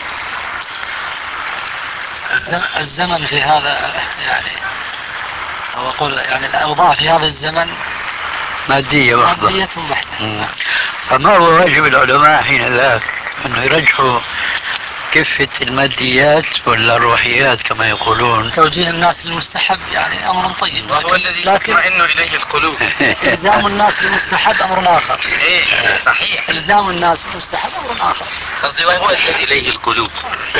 الزمن في هذا يعني، أو أقول يعني الأوضاع في هذا الزمن مادية بحتة. فما هو واجب العلماء حين ذاك؟ أنه يرجحوا كفة الماديات ولا الروحيات كما يقولون؟ توجيه الناس للمستحب يعني أمر طيب، وهو الذي تطمئن إليه القلوب. إلزام الناس بالمستحب أمر آخر. صحيح، إلزام الناس بالمستحب أمر آخر. قصدي وهو الذي إليه القلوب.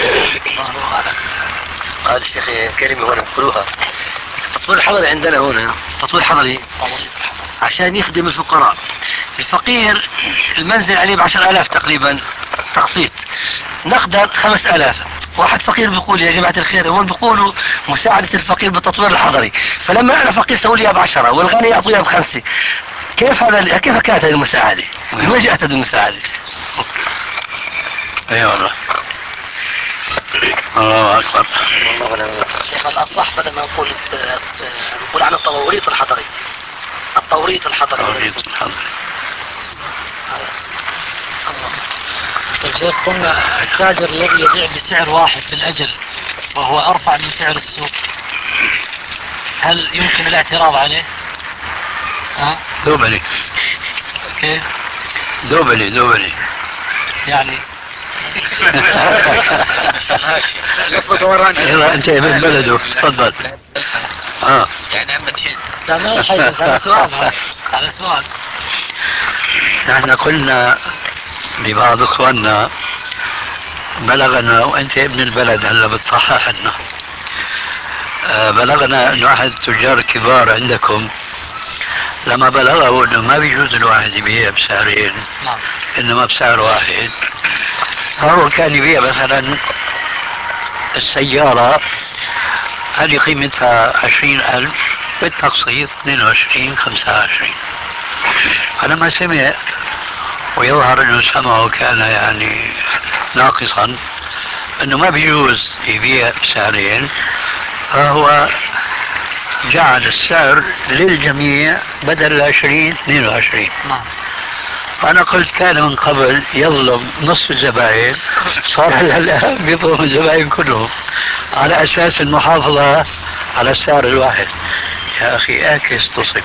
قال الشيخ كلمة هنا نقولوها. التطوير الحضري عندنا هنا تطوير حضري عشان يخدم الفقراء. الفقير المنزل عليه ب10,000 تقريبا تقسيط، نقدر 5,000. واحد فقير بيقول يا جماعة الخير، هون بيقولوا مساعدة الفقير بالتطوير الحضري، فلما أنا فقير سوي لي ب10 والغني يعطيها ب5. كيف هذا؟ كيف كانت هذه المساعدة؟ من وين جاءت هذه المساعدة؟ اي والله. الله اكبر. شيخ الأصح بدل ما نقول عن التوريط الحضري. التوريط الحضري. طيب شيخ، قلنا التاجر الذي يبيع بسعر واحد في الأجل وهو أرفع من سعر السوق، هل يمكن الاعتراض عليه؟ دوبلي. كيف؟ دوبلي يعني يلا انت من بلده تفضل. يعني عم بتهد. لا ما يحيز، هذا سؤال. هذا سؤال. نحن قلنا لبعض اخواننا بلغنا، وانت ابن البلد هلا بتصحح لنا، بلغنا انه احد التجار الكبار عندكم لما بلغه انه ما بيجوز الواحد يبيع بسعرين انما بسعر واحد، فهو كان يبيع مثلا السيارة هذه قيمتها 20,000 بالتقسيط 22 25. فلما سمع، ويظهر انه سمعه كان يعني ناقصا، انه ما بيجوز يبيع بسعرين، فهو جعل السعر للجميع بدل 20 22. أنا قلت كان من قبل يظلم نصف الزبائن، صار الآن بيظلم الزبائن كلهم على أساس المحافظة على السعر الواحد. يا أخي اعكس تصب.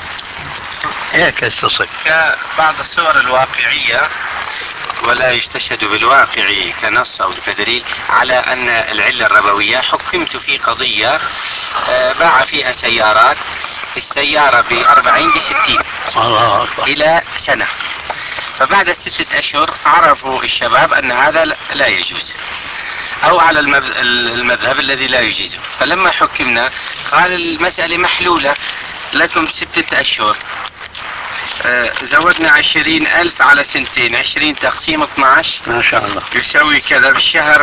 كبعض الصور الواقعية، ولا يستشهد بالواقع كنص أو كدليل على أن العلة الربوية. حكمت في قضية باع فيها سيارات، السيارة ب40 ب60 إلى سنة، فبعد 6 أشهر عرفوا الشباب أن هذا لا يجوز، أو على المذهب الذي لا يجيزه. فلما حكمنا قال المسألة محلولة، لكم 6 أشهر، زودنا 20,000 على 2 20 تقسيم 12 ما شاء الله يساوي كذا بالشهر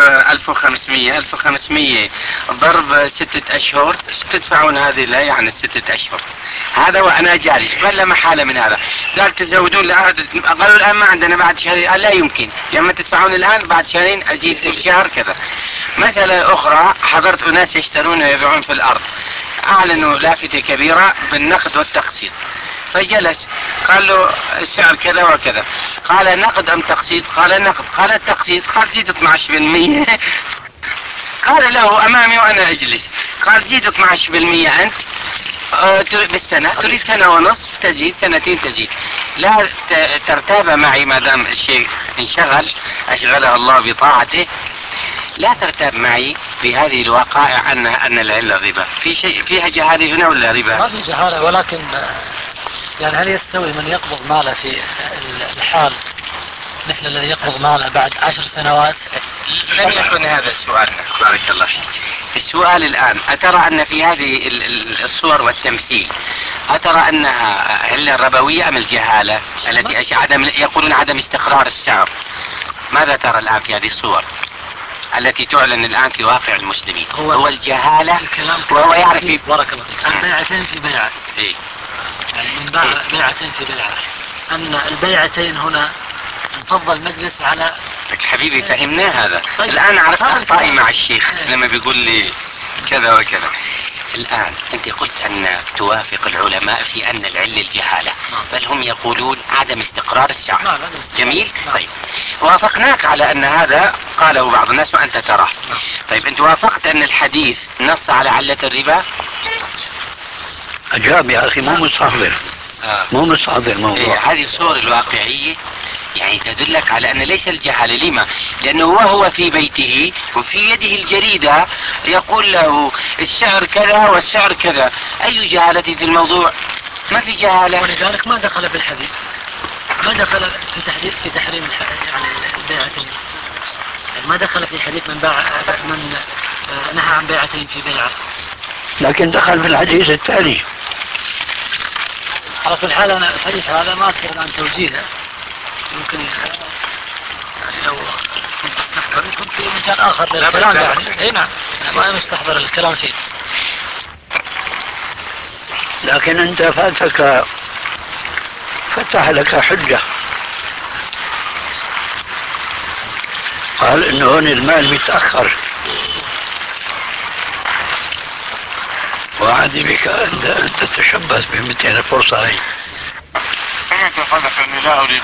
1500 ضرب 6 أشهر تدفعون هذه لا يعني 6 أشهر. هذا وأنا جالس، قال لا محالة من هذا. قال تزودون لعهد، قالوا الآن ما عندنا بعد شهرين، قال لا يمكن، يا اما تدفعون الآن بعد شهرين أزيد كل شهر كذا. مسألة أخرى، حضرت أناس يشترون ويبيعون في الأرض، أعلنوا لافتة كبيرة بالنقد والتقسيط، فجلس قال له السعر كذا وكذا، قال نقد أم تقسيط؟ قال نقد. قال التقسيط؟ قال زيد 12%. قال له أمامي وأنا أجلس، قال زيد 12% أنت بالسنة، تريد 1.5 سنة تزيد، 2 سنين تزيد، لا ترتاب معي ما دام الشيء انشغل أشغله الله بطاعته، لا ترتاب معي بهذه الوقائع أن العلة ربا. في شيء فيها جهالة هنا ولا ربا؟ ما في جهالة، ولكن يعني هل يستوي من يقبض ماله في الحال مثل الذي يقبض ماله بعد 10 سنوات؟ لم يكن هذا السؤال. بارك الله فيك. السؤال الآن، أترى أن في هذه الصور والتمثيل، أترى أنها علة ربوية أم الجهالة التي يقولون عدم استقرار الشعر؟ ماذا ترى الآن في هذه الصور التي تعلن الآن في واقع المسلمين؟ هو الجهالة، وهو يعرف في بارك الله فيك بيعتين في بيعة. إيه؟ يعني من باع بيعتين في بيعة، أن البيعتين هنا انفض المجلس على لك حبيبي فهمنا هذا. طيب. الآن عرفت أخطائي مع الشيخ لما بيقول لي كذا وكذا. الآن أنت قلت أن توافق العلماء في أن العلة الجهالة، بل هم يقولون عدم استقرار الشعر. جميل. طيب وافقناك على أن هذا قاله بعض الناس وأنت تراه. طيب أنت وافقت أن الحديث نص على علة الربا؟ أجاب يا أخي، مو مستحضر مو مستحضر الموضوع. إيه، هذه الصور الواقعية يعني تدلك على أن ليس الجهالة. لما؟ لأنه وهو في بيته وفي يده الجريدة يقول له الشعر كذا والشعر كذا. أي جهالة في الموضوع؟ ما في جهالة. ولذلك ما دخل بالحديث، ما دخل في تحريم يعني البيعتين، يعني ما دخل في حديث من نهى عن بيعتين في بيعة، لكن دخل في الحديث الثاني. على كل حال أنا الحديث هذا ما أذكر الآن توجيهه، يمكن يعني لو كنت أستحضر يكون في مكان آخر للكلام يعني. أي نعم، ما مستحضر الكلام فيه. لكن أنت فتح لك حجة، قال إنه هون المال متأخر، وعادي بك أن تتشبث بمثل الفرصة هي. سمعت قولك أني لا أريد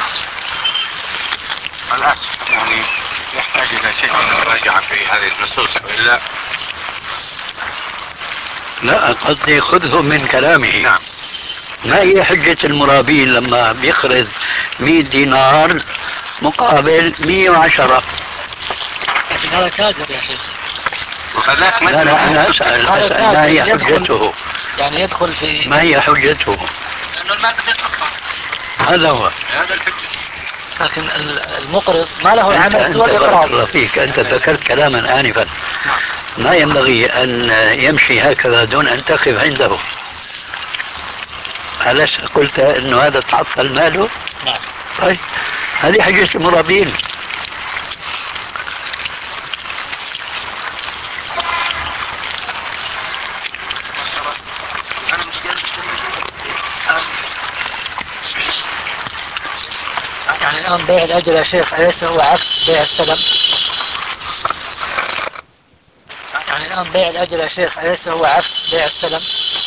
الآن يعني يحتاج إلى شيء من المراجعة في هذه النصوص وإلا لا، قصدي خذه من كلامه. نعم. ما هي حجة المرابين لما بيقرض 100 دينار مقابل 110؟ لكن هذا تاجر يا شيخ. وهذاك لا أنا أسأل ما هي حجته؟ يعني يدخل في ما هي حجته؟ لأنه المال بيتأخر. هذا هو. هذا الحجة. لكن المقرض ما له عمل سوى بارك الإقراض. الله فيك، أنت ذكرت كلاما آنفا ما ينبغي أن يمشي هكذا دون أن تقف عنده. ألست قلت أنه هذا تعطل ماله؟ نعم. طيب هذه حجة المرابين. يعني الآن بيع الأجل يا شيخ أليس هو عكس بيع السلم؟ يعني الآن بيع الأجل يا شيخ أليس هو عكس بيع السلم؟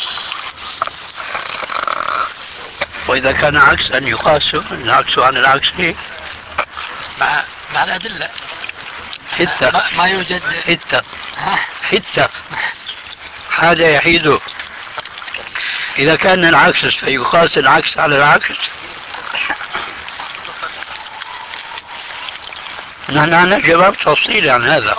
وإذا كان عكس أن يقاس العكس عن العكس فيه مع الأدلة. حتى ما يوجد حتى هذا يحيد. إذا كان العكس فيقاس العكس على العكس. نحن عندنا جواب تفصيلي عن هذا.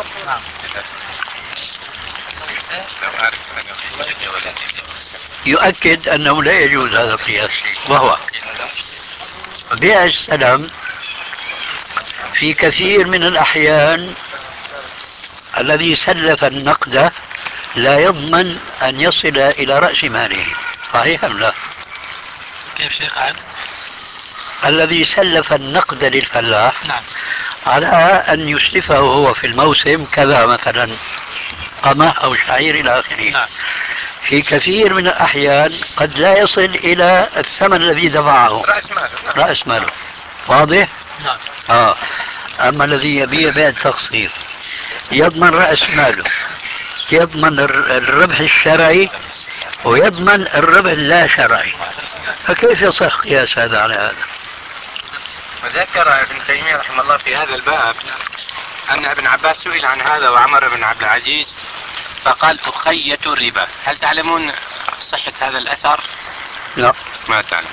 يؤكد أنه لا يجوز هذا القياس، وهو بيع السلم في كثير من الأحيان الذي سلف النقد لا يضمن أن يصل إلى رأس ماله. صحيح أم لا؟ كيف شيخ عاد؟ الذي سلف النقد للفلاح نعم. على أن يسلفه هو في الموسم كذا مثلا قمح أو شعير إلى آخره. نعم. في كثير من الأحيان قد لا يصل إلى الثمن الذي دفعه رأس ماله. واضح؟ نعم. أما الذي يبيع بيع التقسيط يضمن رأس ماله، يضمن الربح الشرعي ويضمن الربح اللا شرعي، فكيف يصح قياس هذا على هذا؟ وذكر ابن تيمية رحمه الله في هذا الباب أن ابن عباس سئل عن هذا وعمر بن عبد العزيز فقال أخية الربا. هل تعلمون صحة هذا الأثر؟ لا ما تعلم.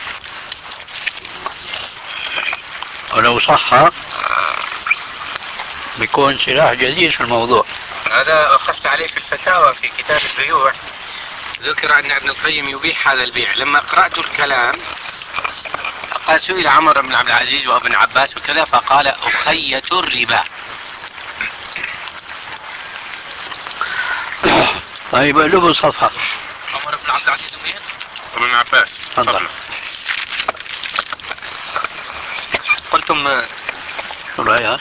ولو صح بيكون سلاح جديد في الموضوع. هذا أخذت عليه في الفتاوى في كتاب البيوع، ذكر أن ابن القيم يبيح هذا البيع. لما قرأت الكلام قال سئل عمر بن عبد العزيز وابن عباس وكذا فقال أخية الربا. طيب اقلبوا صفحة. عمر بن عبد العزيز منين؟ ابن عباس. تفضل. قلتم شو رأيها؟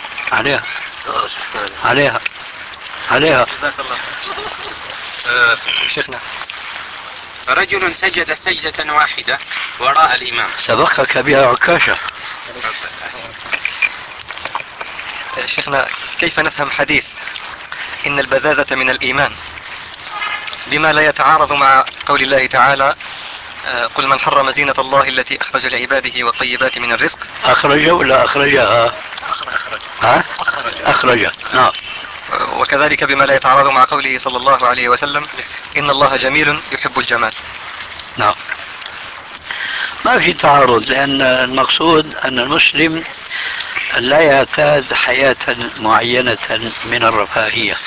عليها. جزاك الله. شيخنا رجل سجد سجدة واحدة وراء الإمام. سبقك بها عكاشة. شيخنا كيف نفهم حديث إن البذاذة من الإيمان بما لا يتعارض مع قول الله تعالى قل من حرم زينة الله التي أخرج لعباده والطيبات من الرزق؟ أخرج ولا أخرجها؟ أخرج. نعم. وكذلك بما لا يتعارض مع قوله صلى الله عليه وسلم إن الله جميل يحب الجمال. نعم. ما في تعارض، لأن المقصود أن المسلم لا يعتاد حياة معينة من الرفاهية.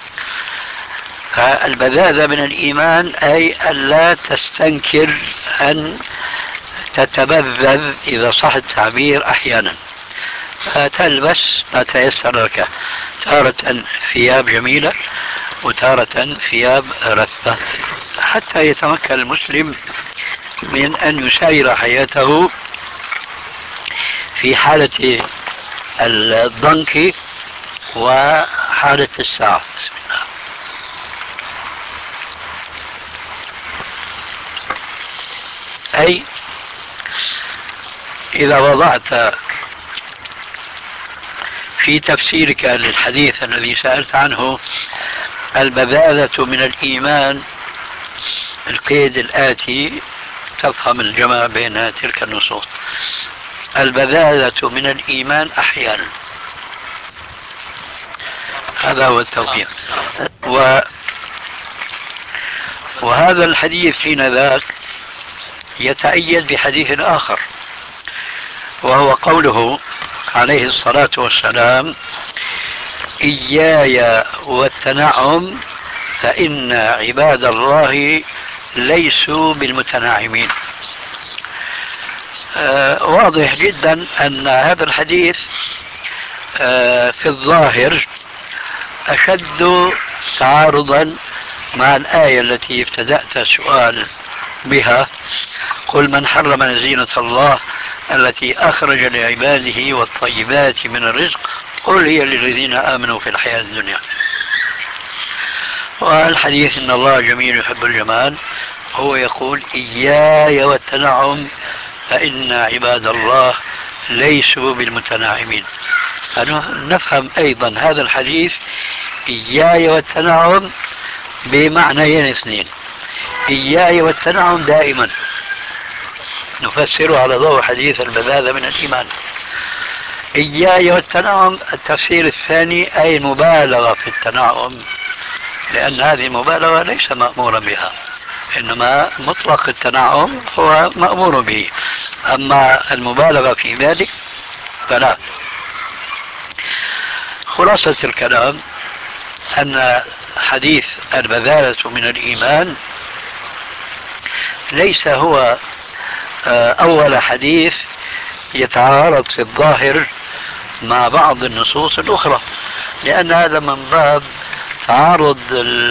فالبذاذة من الإيمان أي ألا تستنكر أن تتبذذ إذا صح التعبير أحيانا، فتلبس ما تيسر لك، تارة ثياب جميلة وتارة ثياب رثة، حتى يتمكن المسلم من أن يسير حياته في حالة الضنك وحالة السعة. بسم الله. أي إذا وضعت في تفسيرك للحديث الذي سألت عنه البذاذة من الإيمان، القيد الآتي تفهم الجمع بين تلك النصوص. البذاذة من الإيمان أحيانا، هذا هو التوفيق. وهذا الحديث حين ذاك يتأيد بحديث آخر، وهو قوله عليه الصلاة والسلام إياي والتنعم فإن عباد الله ليسوا بالمتناعمين. واضح جدا أن هذا الحديث في الظاهر أشد تعارضا مع الآية التي ابتدأت السؤال بها قل من حرم زينة الله التي أخرج لعباده والطيبات من الرزق قل هي للذين آمنوا في الحياة الدنيا. والحديث إن الله جميل يحب الجمال هو يقول إياي والتنعم فإن عباد الله ليسوا بالمتناعمين. نفهم أيضا هذا الحديث إياي والتنعم بمعنيين اثنين. إياي والتنعم دائما نفسره على ضوء حديث البذاذة من الإيمان. إياي والتنعم التفسير الثاني أي مبالغة في التنعم، لأن هذه المبالغة ليس مأمورا بها، إنما مطلق التنعم هو مأمور به، أما المبالغة في ذلك فلا. خلاصة الكلام أن حديث البذاذة من الإيمان ليس هو أول حديث يتعارض في الظاهر مع بعض النصوص الأخرى، لأن هذا من باب تعارض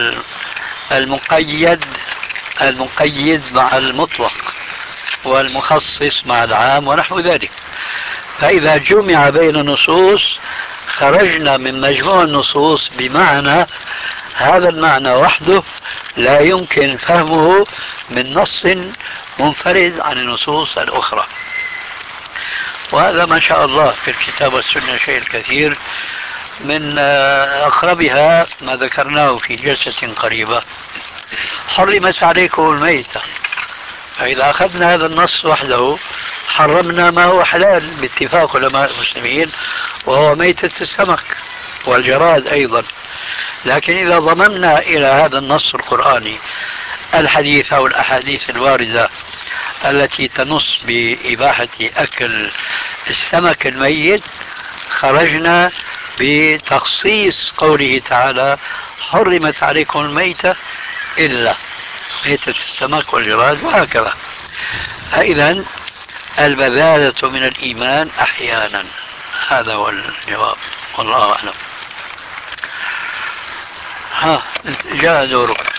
المقيد مع المطلق والمخصص مع العام ونحو ذلك. فإذا جمع بين النصوص خرجنا من مجموع النصوص بمعنى، هذا المعنى وحده لا يمكن فهمه من نص منفرد عن النصوص الأخرى. وهذا ما شاء الله في الكتاب والسنة شيء الكثير، من أقربها ما ذكرناه في جلسة قريبة حرمت عليكم الميتة. فإذا أخذنا هذا النص وحده حرمنا ما هو حلال باتفاق علماء المسلمين، وهو ميتة السمك والجراد أيضا. لكن إذا ضممنا إلى هذا النص القرآني الحديث أو الأحاديث الواردة التي تنص بإباحة أكل السمك الميت، خرجنا بتخصيص قوله تعالى حرمت عليكم الميتة إلا ميتة السمك والجراد وهكذا. فإذا البذاذة من الإيمان أحيانا، هذا هو الجواب والله أعلم. ها جاء دورك.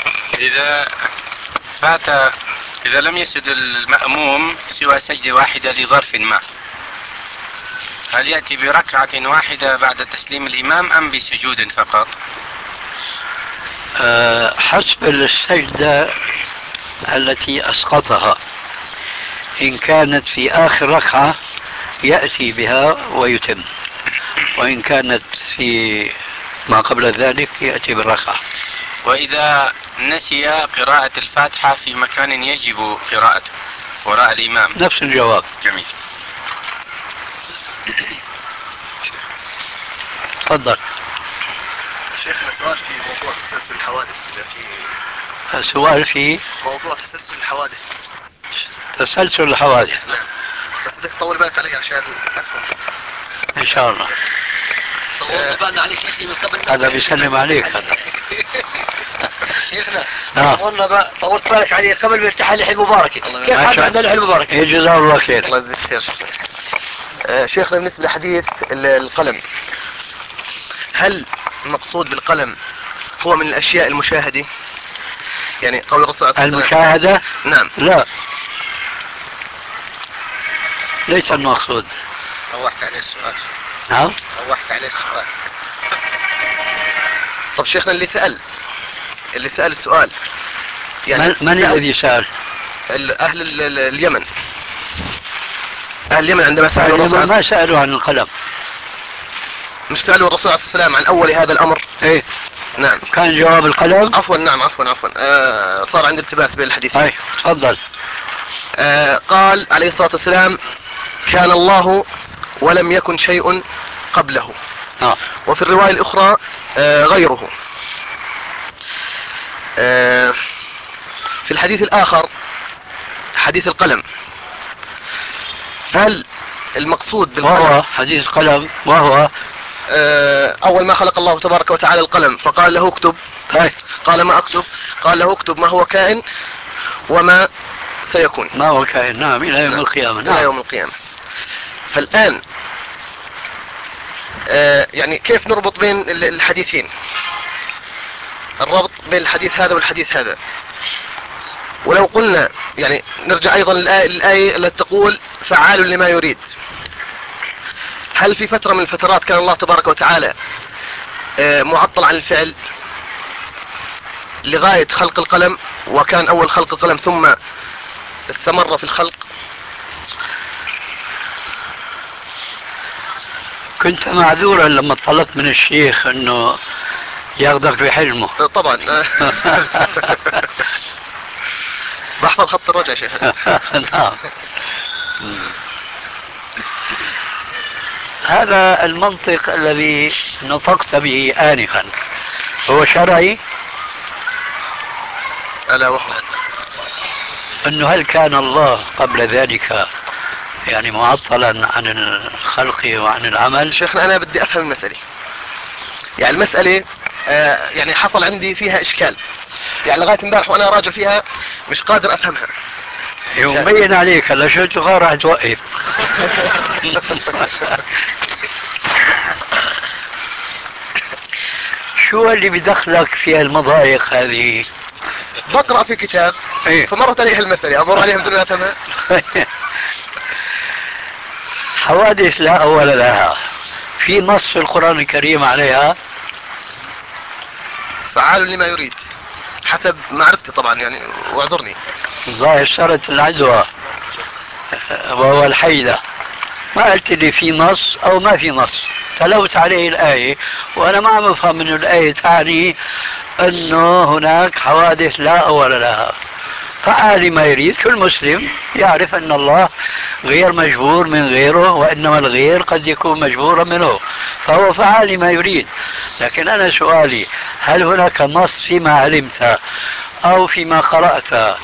إذا لم يسجد المأموم سوى سجدة واحدة لظرف ما، هل يأتي بركعة واحدة بعد تسليم الإمام أم بسجود فقط؟ حسب السجدة التي أسقطها، إن كانت في آخر ركعة يأتي بها ويتم، وإن كانت في ما قبل ذلك يأتي بالركعة. وإذا نسي قراءة الفاتحة في مكان يجب قراءته وراء الإمام؟ نفس الجواب. جميل. تفضل. شيخنا سؤال في موضوع تسلسل الحوادث، إذا في سؤال في موضوع تسلسل الحوادث. تسلسل الحوادث. نعم، بس بدك تطول بالك علي عشان أفهم. إن شاء الله. طول بالنا عليك يا أخي من قبل. هذا بيسلم عليك هذا. شيخنا طولنا بقى، طولت بالك عليه قبل ما يفتح اللحية المباركة. كيف حد عندنا اللحية المباركة؟ جزاه الله خير. الله يجزيك خير شيخنا. شيخنا بالنسبة لحديث القلم، هل المقصود بالقلم هو من الأشياء المشاهدة؟ يعني قول الرسول عليه الصلاة والسلام المشاهدة؟ نعم. لا، ليس المقصود. روحت عليه السؤال. نعم. روحت عليه السؤال. طب شيخنا اللي سأل السؤال يعني من الذي سأل؟ أهل اليمن. أهل اليمن عندما سألوا الرسول ما سألوا عن القلم، مش سألوا الرسول عليه السلام عن أول هذا الأمر. ايه نعم. كان جواب القلم. عفوا نعم عفوا صار عندي التباس بين الحديثين. ايه تفضل. قال عليه الصلاة والسلام كان الله ولم يكن شيء قبله. وفي الرواية الأخرى غيره. في الحديث الآخر حديث القلم، هل المقصود بالقلم وهو حديث القلم وهو أول ما خلق الله تبارك وتعالى القلم فقال له اكتب. قال ما أكتب؟ قال له اكتب ما هو كائن وما سيكون. ما هو كائن، نعم، إلى يوم القيامة. نعم. إلى يوم القيامة. فالآن يعني كيف نربط بين الحديثين؟ الربط بين الحديث هذا والحديث هذا. ولو قلنا يعني نرجع أيضا للآية التي تقول فعال لما يريد، هل في فترة من الفترات كان الله تبارك وتعالى معطل عن الفعل لغاية خلق القلم، وكان أول خلق القلم ثم استمر في الخلق؟ كنت معذورا لما طلبت من الشيخ انه ياخذك بحلمه. طبعا. بحفظ خط الرجع شيخ. نعم. هذا المنطق الذي نطقت به آنفا هو شرعي؟ ألا وهو أنه هل كان الله قبل ذلك يعني معطلا عن الخلق وعن العمل؟ شيخنا أنا بدي أفهم المسألة، يعني المسألة يعني حصل عندي فيها إشكال، يعني لغاية امبارح وأنا راجع فيها مش قادر أفهمها. مبين عليك هلا شو تبغى راح توقف. شو اللي بدخلك في المضايق هذه؟ بقرأ في كتاب فمرت عليها المسألة أمر عليها بدون أفهمها. حوادث لا أول لها، في نص في القرآن الكريم عليها؟ فعال لما يريد حسب معرفتي طبعا يعني، واعذرني. ظاهر صارت العدوى وهو الحيدة، ما قلت لي في نص أو ما في نص، تلوت عليه الآية وأنا ما عم أفهم من الآية تعني أنه هناك حوادث لا أول لها. فعال ما يريد، كل مسلم يعرف أن الله غير مجبور من غيره، وإنما الغير قد يكون مجبورا منه، فهو فعال ما يريد. لكن أنا سؤالي هل هناك نص فيما علمت أو فيما قرأت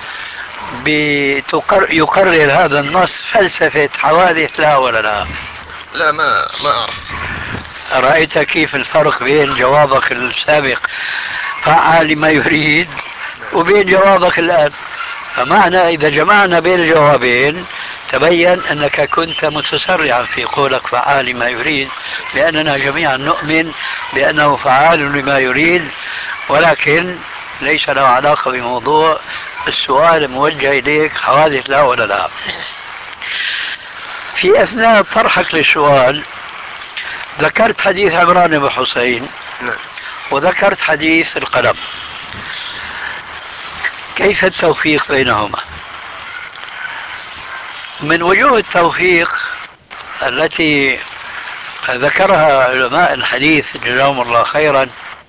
يقرر هذا النص فلسفة حوادث لا ولا لا؟ لا ما أعرف. رأيت كيف الفرق بين جوابك السابق فعال ما يريد وبين جوابك الآن؟ فمعنى إذا جمعنا بين الجوابين تبين أنك كنت متسرعا في قولك فعال ما يريد، لأننا جميعا نؤمن بأنه فعال لما يريد ولكن ليس له علاقة بموضوع السؤال موجه إليك حوادث لا ولا لا. في أثناء طرحك للسؤال ذكرت حديث عمران بن حسين وذكرت حديث القلم، كيف التوفيق بينهما؟ من وجوه التوفيق التي ذكرها علماء الحديث جزاهم الله خيرا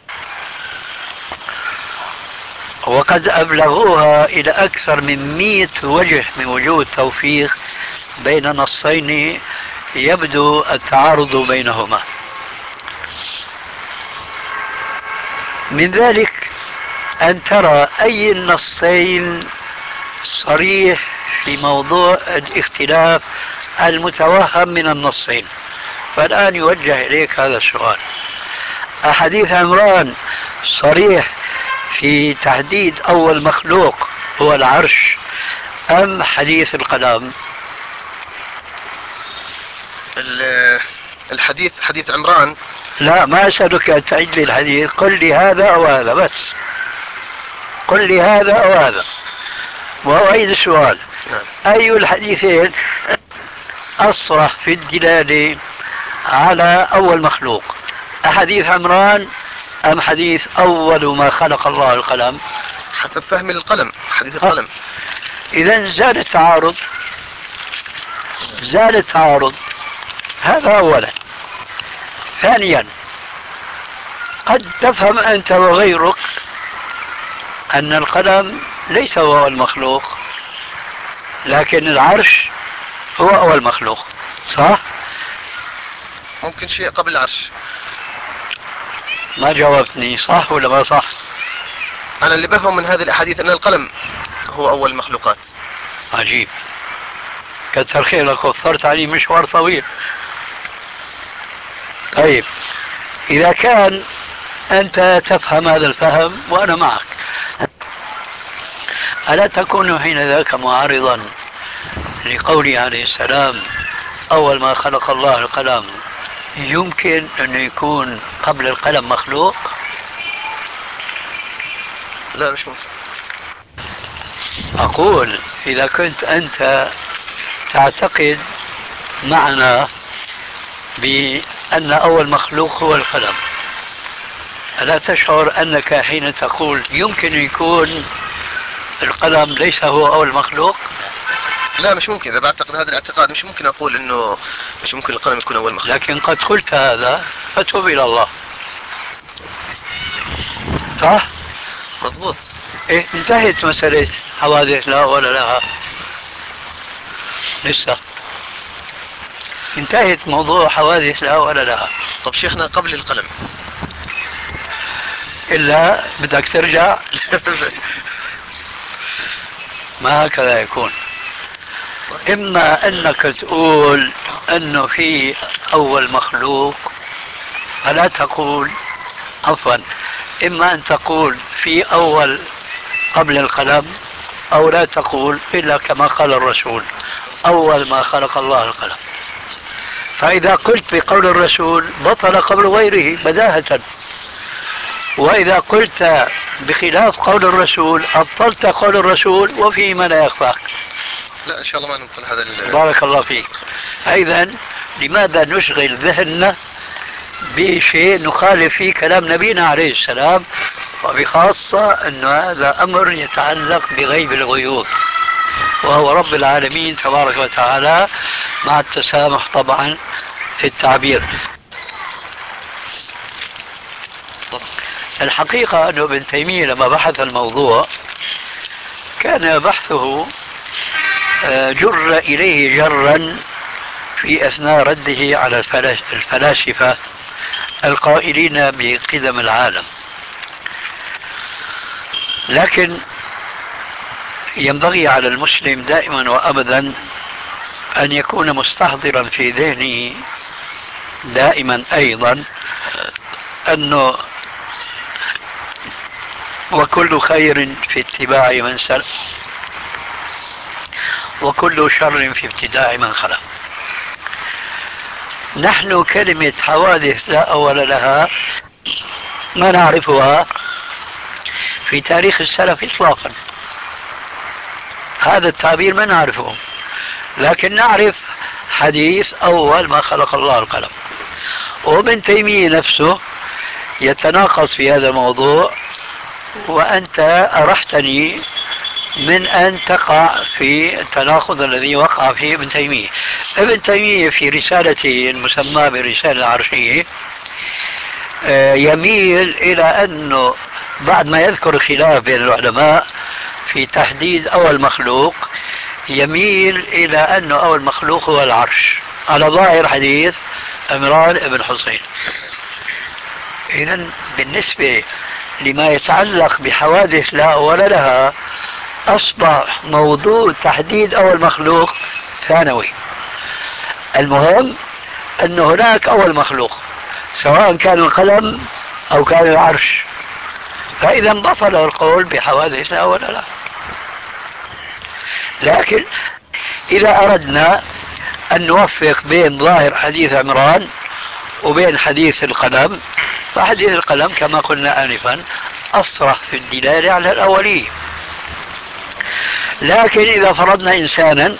وقد أبلغوها إلى أكثر من 100 وجه من وجوه التوفيق بين نصين يبدو التعارض بينهما. من ذلك أن ترى أي النصين صريح في موضوع الاختلاف المتوهم من النصين. فالآن يوجه إليك هذا السؤال: أحاديث عمران صريح في تحديد أول مخلوق هو العرش أم حديث القلم؟ الحديث حديث عمران. لا، ما أسألك أن تعيد لي الحديث، قل لي هذا أو هذا بس، قل لي هذا أو هذا وأعيد السؤال. أي الحديثين أصرح في الدلالة على أول مخلوق، أحاديث عمران أم حديث أول ما خلق الله القلم؟ حسب فهم القلم، حديث القلم. إذا زال التعارض، زال التعارض. هذا أولا. ثانيا، قد تفهم أنت وغيرك أن القلم ليس هو المخلوق لكن العرش هو أول مخلوق، صح؟ ممكن شيء قبل العرش. ما جاوبتني، صح ولا ما صح؟ أنا اللي بفهم من هذه الأحاديث أن القلم هو أول المخلوقات. عجيب، كتر خيرك، وفرت علي مشوار طويل. طيب، إذا كان أنت تفهم هذا الفهم وأنا معك، ألا تكون حين ذاك معارضا لقوله عليه السلام أول ما خلق الله القلم؟ يمكن أن يكون قبل القلم مخلوق؟ لا، مش ممكن. أقول إذا كنت أنت تعتقد معنا بأن أول مخلوق هو القلم، ألا تشعر أنك حين تقول يمكن يكون القلم ليس هو أول مخلوق؟ لا، مش ممكن. إذا بعتقد هذا الاعتقاد مش ممكن أقول إنه مش ممكن القلم يكون أول مخلوق. لكن قد قلت هذا فتوب إلى الله، صح؟ مضبوط. إيه، انتهت مسألة حوادث لا ولا لها، لسه انتهت موضوع حوادث لا ولا لها. طب شيخنا قبل القلم إلا بدك ترجع ما هكذا يكون. إما أنك تقول أنه في أول مخلوق، فلا تقول، عفوا، إما أن تقول في أول قبل القلم، أو لا تقول إلا كما قال الرسول أول ما خلق الله القلم. فإذا قلت بقول الرسول بطل قول غيره بداهة، وإذا قلت بخلاف قول الرسول أبطلت قول الرسول وفيه ما لا يخفاك. لا، إن شاء الله ما نبطل هذا. بارك الله فيك. إذن لماذا نشغل ذهننا بشيء نخالف فيه كلام نبينا عليه السلام، وبخاصة أن هذا أمر يتعلق بغيب الغيوب وهو رب العالمين تبارك وتعالى، مع التسامح طبعا في التعبير. الحقيقة أن ابن تيمية لما بحث الموضوع كان بحثه جر إليه جرا في أثناء رده على الفلاسفة القائلين بقدم العالم، لكن ينبغي على المسلم دائما وأبدا أن يكون مستحضرا في ذهنه دائما أيضا أنه وكل خير في اتباع من سلف وكل شر في ابتداع من خلق. نحن كلمة حوادث لا أول لها ما نعرفها في تاريخ السلف إطلاقا. هذا التعبير ما نعرفه، لكن نعرف حديث أول ما خلق الله القلم. وابن تيمية نفسه يتناقض في هذا الموضوع، وأنت أرحتني من أن تقع في التناقض الذي وقع فيه ابن تيمية. ابن تيمية في رسالته المسماة بالرسالة العرشية يميل إلى أنه بعد ما يذكر الخلاف بين العلماء في تحديد أول مخلوق، يميل إلى أنه أول مخلوق هو العرش على ظاهر حديث عمران بن حسين. إذن بالنسبة لما يتعلق بحوادث لا أول لها، أصبح موضوع تحديد أول مخلوق ثانوي. المهم أن هناك أول مخلوق، سواء كان القلم أو كان العرش، فإذا بطل القول بحوادث لا أول لها. لكن إذا أردنا أن نوفق بين ظاهر حديث عمران وبين حديث القلم، فحديث القلم كما قلنا آنفا أصرح في الدلالة على الأولية. لكن إذا فرضنا إنسانا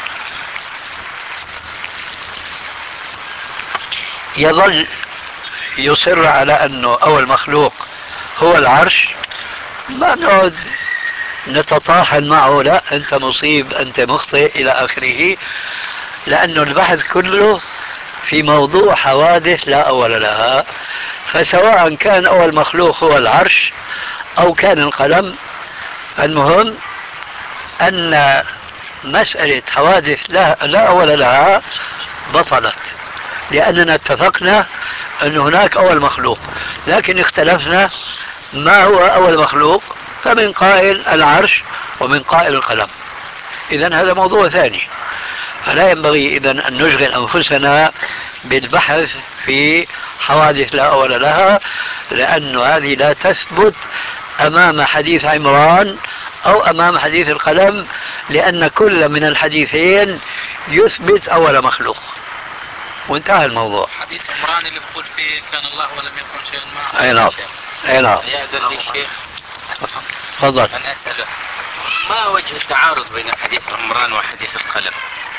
يظل يصر على أنه أول مخلوق هو العرش، ما نقعد نتطاحن معه، لا أنت مصيب أنت مخطئ إلى آخره، لأنه البحث كله في موضوع حوادث لا أول لها. فسواء كان أول مخلوق هو العرش أو كان القلم، المهم أن مسألة حوادث لا أول لها بطلت، لأننا اتفقنا أن هناك أول مخلوق، لكن اختلفنا ما هو أول مخلوق، فمن قائل العرش ومن قائل القلم. إذن هذا موضوع ثاني، فلا ينبغي إذن أن نشغل أنفسنا بالبحث في حوادث لا أول لها، لأن هذه لا تثبت أمام حديث عمران أو أمام حديث القلم، لأن كل من الحديثين يثبت أول مخلوق، وانتهى الموضوع. حديث عمران اللي بقول فيه كان الله ولم يكن شيء معه. أي نعم، أي نعم. يأذن لي الشيخ تفضل. أن أسأله ما وجه التعارض بين حديث عمران وحديث القلم؟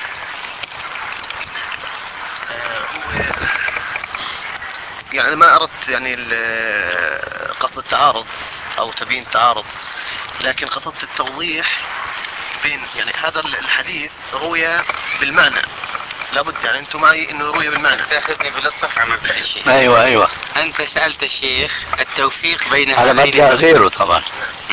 يعني ما أردت يعني قصد التعارض أو تبيين التعارض، لكن قصدت التوضيح بين يعني هذا الحديث روي بالمعنى، لابد يعني أنتم معي إنه روي بالمعنى. تأخذني بالصفحة ما في شيء. أيوة. أنت سألت الشيخ التوفيق بين على مبدأ غيره طبعا.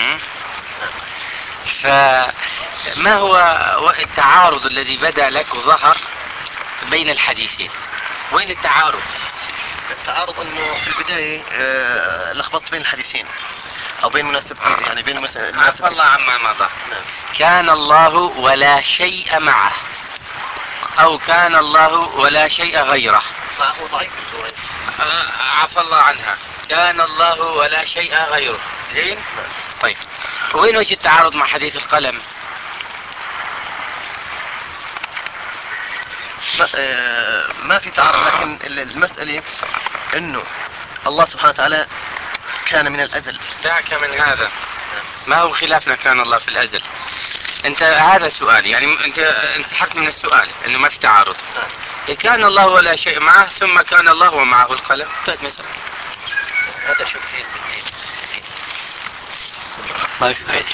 فما هو التعارض الذي بدأ لك وظهر بين الحديثين؟ وين التعارض؟ التعارض انه في البداية لخبطت بين الحديثين او بين مناسبتين، يعني بين عفى الله عما مضى. نعم. كان الله ولا شيء معه، او كان الله ولا شيء غيره. هو ضعيف. عفى الله عنها. كان الله ولا شيء غيره. زين. طيب وين وجه التعارض مع حديث القلم؟ ما في تعارض، لكن المسألة انه الله سبحانه وتعالى كان من الازل. دعك من هذا، ما هو خلافنا كان الله في الازل. انت هذا سؤال، يعني انت انسحبت من السؤال انه ما في تعارض. كان الله ولا شيء معه ثم كان الله ومعه القلم. انتهت مثلا. هذا شوف فيه ما في فائدة.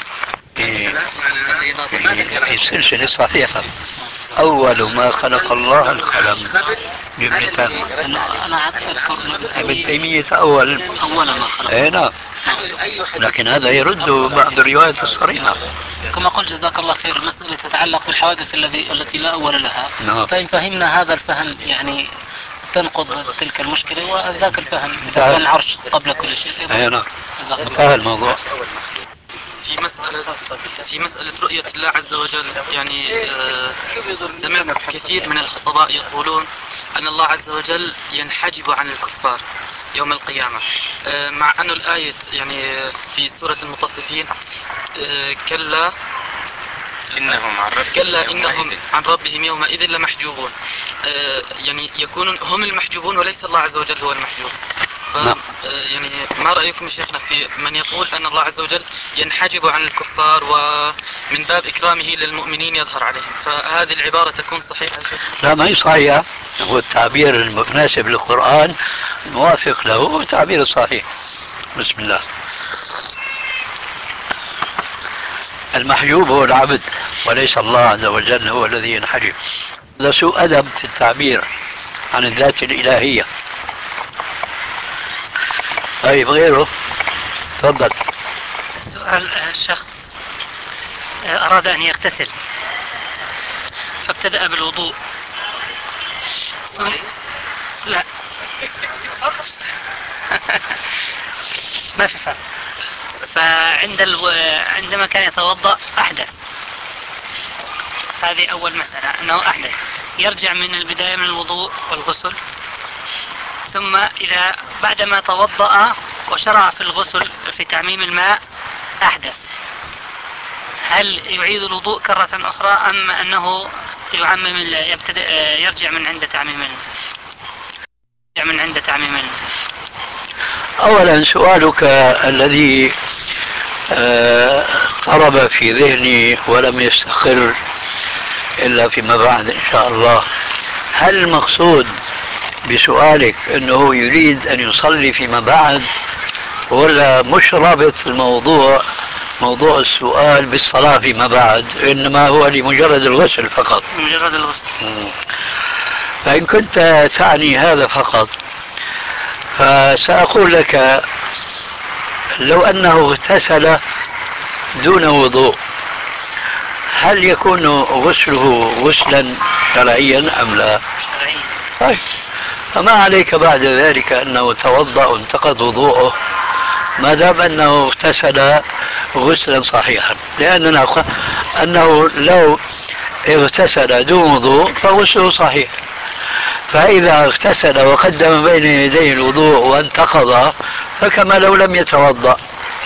في السلسلة الصحيحة أول ما خلق الله القلم جملتان. أنا أذكر ابن تيمية أول ما خلق. أي نعم، لكن هذا يرد بعض الروايات الصريحة. كما قلت جزاك الله خير، المسألة تتعلق بالحوادث التي لا أول لها. نعم. فإن فهمنا هذا الفهم يعني تنقض تلك المشكلة، وذاك الفهم إذا كان العرش قبل كل شيء. أي نعم، انتهى الموضوع. في مسألة رؤية الله عز وجل، يعني سمعنا كثير من الخطباء يقولون أن الله عز وجل ينحجب عن الكفار يوم القيامة، مع أن الآية يعني في سورة المطففين كلا إنهم عن ربهم يومئذ لمحجوبون، يعني يكونون هم المحجوبون وليس الله عز وجل هو المحجوب. نعم. يعني ما رأيكم شيخنا في من يقول أن الله عز وجل ينحجب عن الكفار ومن باب إكرامه للمؤمنين يظهر عليهم، فهذه العبارة تكون صحيحة شيخ؟ لا، ما هي صحيحة. هو التعبير المناسب للقرآن الموافق له هو التعبير الصحيح. بسم الله. المحجوب هو العبد وليس الله عز وجل هو الذي ينحجب. هذا سوء أدب في التعبير عن الذات الإلهية. طيب غيره، تفضل. سؤال شخص أراد أن يغتسل فابتدأ بالوضوء. لا ما في فرق. عندما كان يتوضأ أحدث. هذه أول مسألة، أنه أحدث يرجع من البداية من الوضوء والغسل، ثم إذا بعدما توضأ وشرع في الغسل في تعميم الماء أحدث، هل يعيد الوضوء كرة أخرى أم أنه يرجع من عند تعميم أولا سؤالك الذي قرب في ذهني ولم يستقر إلا فيما بعد إن شاء الله، هل المقصود بسؤالك أنه يريد أن يصلي فيما بعد، ولا مش رابط الموضوع موضوع السؤال بالصلاة فيما بعد، إنما هو لمجرد الغسل فقط؟ مجرد الغسل. فإن كنت تعني هذا فقط فسأقول لك لو أنه اغتسل دون وضوء هل يكون غسله غسلا شرعيا أم لا؟ شرعيا. طيب، فما عليك بعد ذلك أنه توضأ وانتقض وضوءه ما دام أنه اغتسل غسلا صحيحا، لأننا أنه لو اغتسل دون وضوء فغسله صحيح، فإذا اغتسل وقدم بين يديه الوضوء وانتقض فكما لو لم يتوضأ.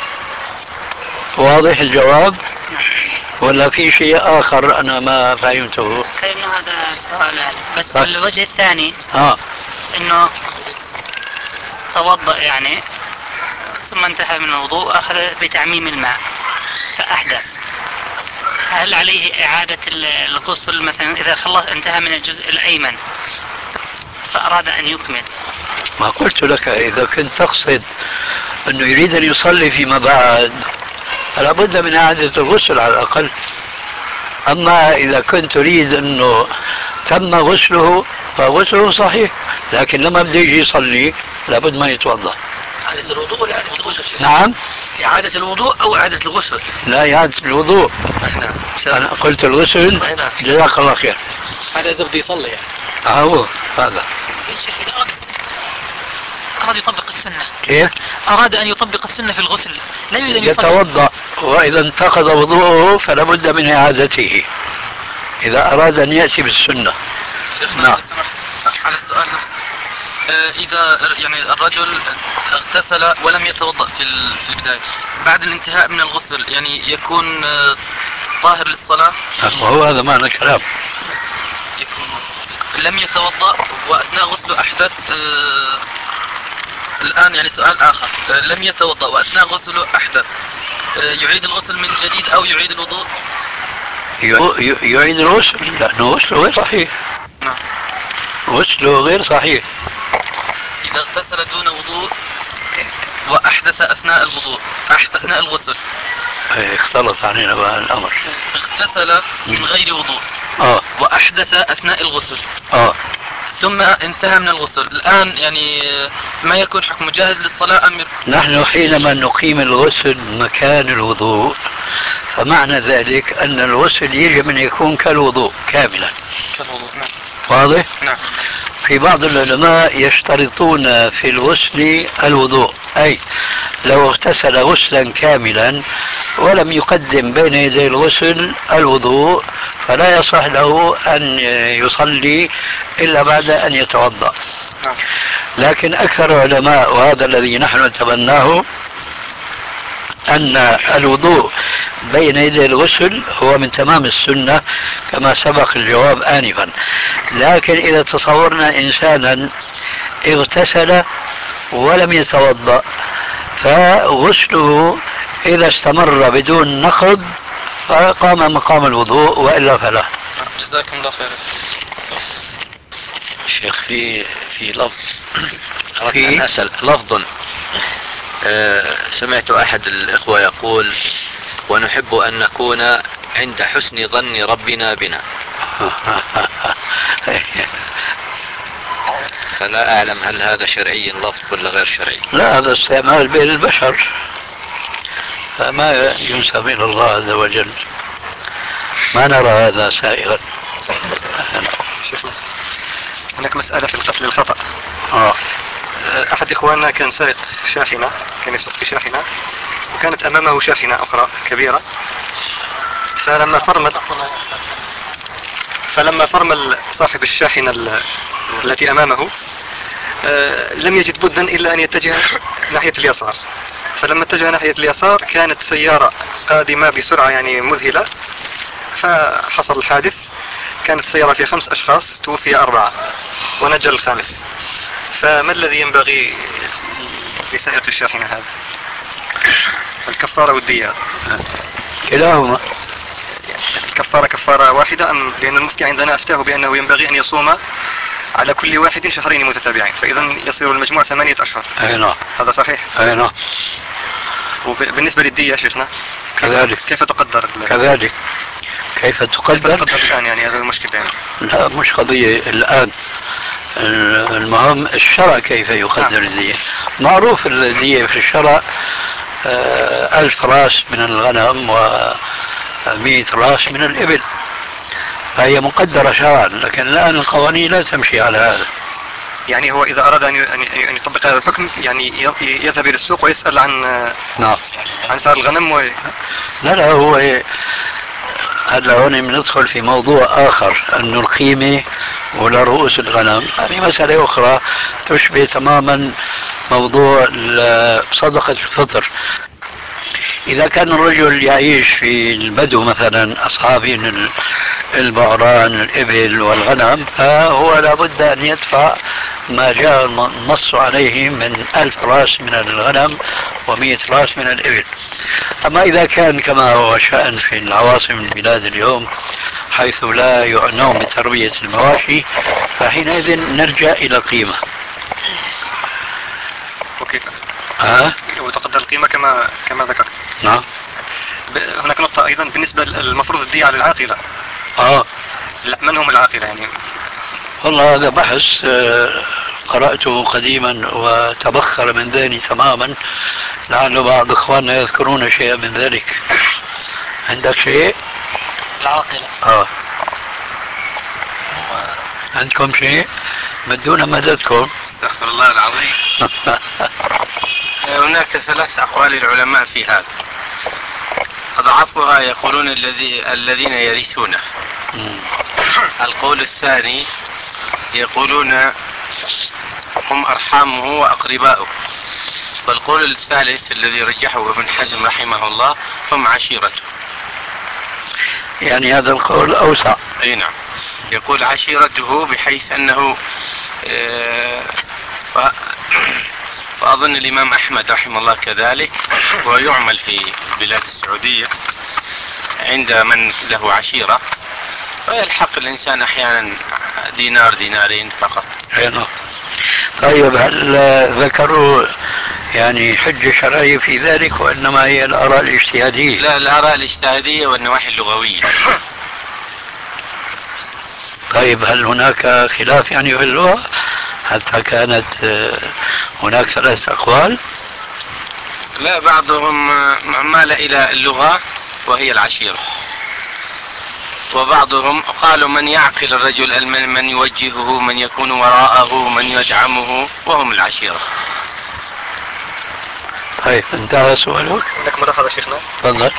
واضح الجواب ولا في شيء آخر أنا ما فهمته؟ كأنه هذا سؤال بس. الوجه الثاني أنه توضأ يعني ثم انتهى من الوضوء وأخذ بتعميم الماء فأحدث، هل عليه إعادة الغسل مثلا إذا خلص انتهى من الجزء الأيمن فأراد أن يكمل؟ ما قلت لك إذا كنت تقصد أنه يريد أن يصلي فيما بعد فلا بد من إعادة الغسل على الأقل. أما إذا كنت تريد أنه تم غسله فغسله صحيح، لكن لما بده يجي يصلي لابد ما يتوضأ. إعادة الوضوء ولا إعادة الغسل؟ نعم، إعادة الوضوء أو إعادة الغسل؟ لا، إعادة الوضوء. أنا قلت الغسل. جزاك الله خير. هذا إذا بده يصلي يعني. هو هذا. أراد يطبق السنة. كيف؟ أراد أن يطبق السنة في الغسل، لا يريد أن يتوضأ، وإذا انتقض وضوءه فلا بد من إعادته إذا أراد أن يأتي بالسنة. نعم. على السؤال نفسه، إذا يعني الرجل اغتسل ولم يتوضأ في البداية، بعد الانتهاء من الغسل يعني يكون طاهر للصلاة؟ هو هذا معنى الكلام. يكون لم يتوضأ وأثناء غسله أحدث. الآن يعني سؤال آخر، لم يتوضأ وأثناء غسله أحدث، يعيد الغسل من جديد أو يعيد الوضوء؟ يعيد الغسل لأنه غسله غير صحيح. نعم، غسله غير صحيح. إذا اغتسل دون وضوء وأحدث أثناء الوضوء أثناء الغسل. اختلط علينا بقى الأمر. اغتسل من غير وضوء وأحدث أثناء الغسل ثم انتهى من الغسل، الآن يعني ما يكون حكم جاهز للصلاة أم؟ نحن حينما نقيم الغسل مكان الوضوء فمعنى ذلك أن الغسل يجب أن يكون كالوضوء كاملا. كالوضوء. نعم. واضح؟ نعم. في بعض العلماء يشترطون في الغسل الوضوء، أي لو اغتسل غسلا كاملا ولم يقدم بين يدي الغسل الوضوء فلا يصح له أن يصلي إلا بعد أن يتوضأ. لكن أكثر العلماء، وهذا الذي نحن نتبناه، أن الوضوء بين يدي الغسل هو من تمام السنة كما سبق الجواب آنفا. لكن إذا تصورنا إنسانا اغتسل ولم يتوضأ، فغسله إذا استمر بدون نقض فقام مقام الوضوء، وإلا فلا. جزاكم الله خير. شيخ في لفظ أردت أن أسأل لفظ. سمعت أحد الإخوة يقول: ونحب أن نكون عند حسن ظن ربنا بنا. فلا أعلم هل هذا شرعي اللفظ ولا غير شرعي. لا، هذا استعمال بين البشر، فما ينسب إلى الله عز وجل، ما نرى هذا سائغا. هناك مسألة في القتل الخطأ. آه. أحد إخواننا كان سائق شاحنة، كان يسوق في شاحنة، وكانت أمامه شاحنة أخرى كبيرة، فلما فرمل صاحب الشاحنة التي أمامه لم يجد بدا إلا أن يتجه ناحية اليسار. فلما اتجه ناحية اليسار كانت سيارة قادمة بسرعة يعني مذهلة، فحصل الحادث. كانت السيارة فيها 5 أشخاص، توفي 4 ونجا الخامس. فما الذي ينبغي لسائق الشاحنة هذا؟ الكفارة والدية كلاهما. الكفارة كفارة واحدة أم؟ لأن المفتي عندنا أفتاه بأنه ينبغي أن يصوم على كل واحد 2 شهرين متتابعين، فإذا يصير المجموع 8 أشهر. أي نعم. هذا صحيح؟ أي نعم. وبالنسبة للدية شيخنا كذلك. كيف تقدر؟ كذلك. كيف تقدر الآن؟ يعني هذا المشكلة يعني. لا، مش قضية الآن، المهم الشرع كيف يقدر الدية. معروف الدية في الشرع 1000 راس من الغنم و100 راس من الإبل، فهي مقدرة شرعا، لكن الآن القوانين لا تمشي على هذا. يعني هو إذا أراد أن يطبق هذا الحكم يعني يذهب إلى السوق ويسأل عن نعم عن سعر الغنم لا هو هلا هون بندخل في موضوع آخر، أن القيمة ولا رؤوس الغنم هذه مسألة أخرى تشبه تماما موضوع صدقة الفطر. إذا كان الرجل يعيش في البدو مثلا، أصحاب البعران الإبل والغنم، فهو لابد أن يدفع ما جاء النص عليه من 1000 راس من الغنم و100 راس من الإبل. أما إذا كان كما هو شأن في العواصم البلاد اليوم حيث لا يعنون بتربية المواشي، فحينئذ نرجع إلى قيمة. وكيف؟ وتقدر القيمة كما ذكرت. نعم. هناك نقطة أيضا بالنسبة للمفروض الدية على العاقلة. من هم العاقلة يعني؟ والله هذا بحث قرأته قديما وتبخر من ذهني تماما، لعل بعض إخواننا يذكرون شيئا من ذلك. عندك شيء؟ العاقلة. عندكم شيء؟ مدونا مددكم. استغفر الله العظيم. هناك 3 أقوال العلماء في هذا. أضعفها يقولون الذين يرثونه. القول الثاني يقولون هم أرحامه وأقرباؤه. والقول الثالث الذي رجحه ابن حزم رحمه الله هم عشيرته. يعني هذا القول أوسع. أي نعم، يقول عشيرته بحيث أنه وأظن الإمام أحمد رحمه الله كذلك، ويعمل في البلاد السعودية عند من له عشيرة، فيلحق الإنسان أحيانا دينار دينارين فقط. طيب، هل ذكروا يعني حجة شرعية في ذلك وإنما هي الآراء الاجتهادية؟ لا، الآراء الاجتهادية والنواحي اللغوية. طيب، هل هناك خلاف يعني في اللغة حتى كانت هناك 3 أقوال؟ لا، بعضهم مال إلى اللغة وهي العشيرة، وبعضهم قالوا من يعقل الرجل، من يوجهه، من يكون وراءه، من يدعمه، وهم العشيرة. طيب، انتهى سؤالك؟ لك ملاحظة شيخنا؟ تفضل.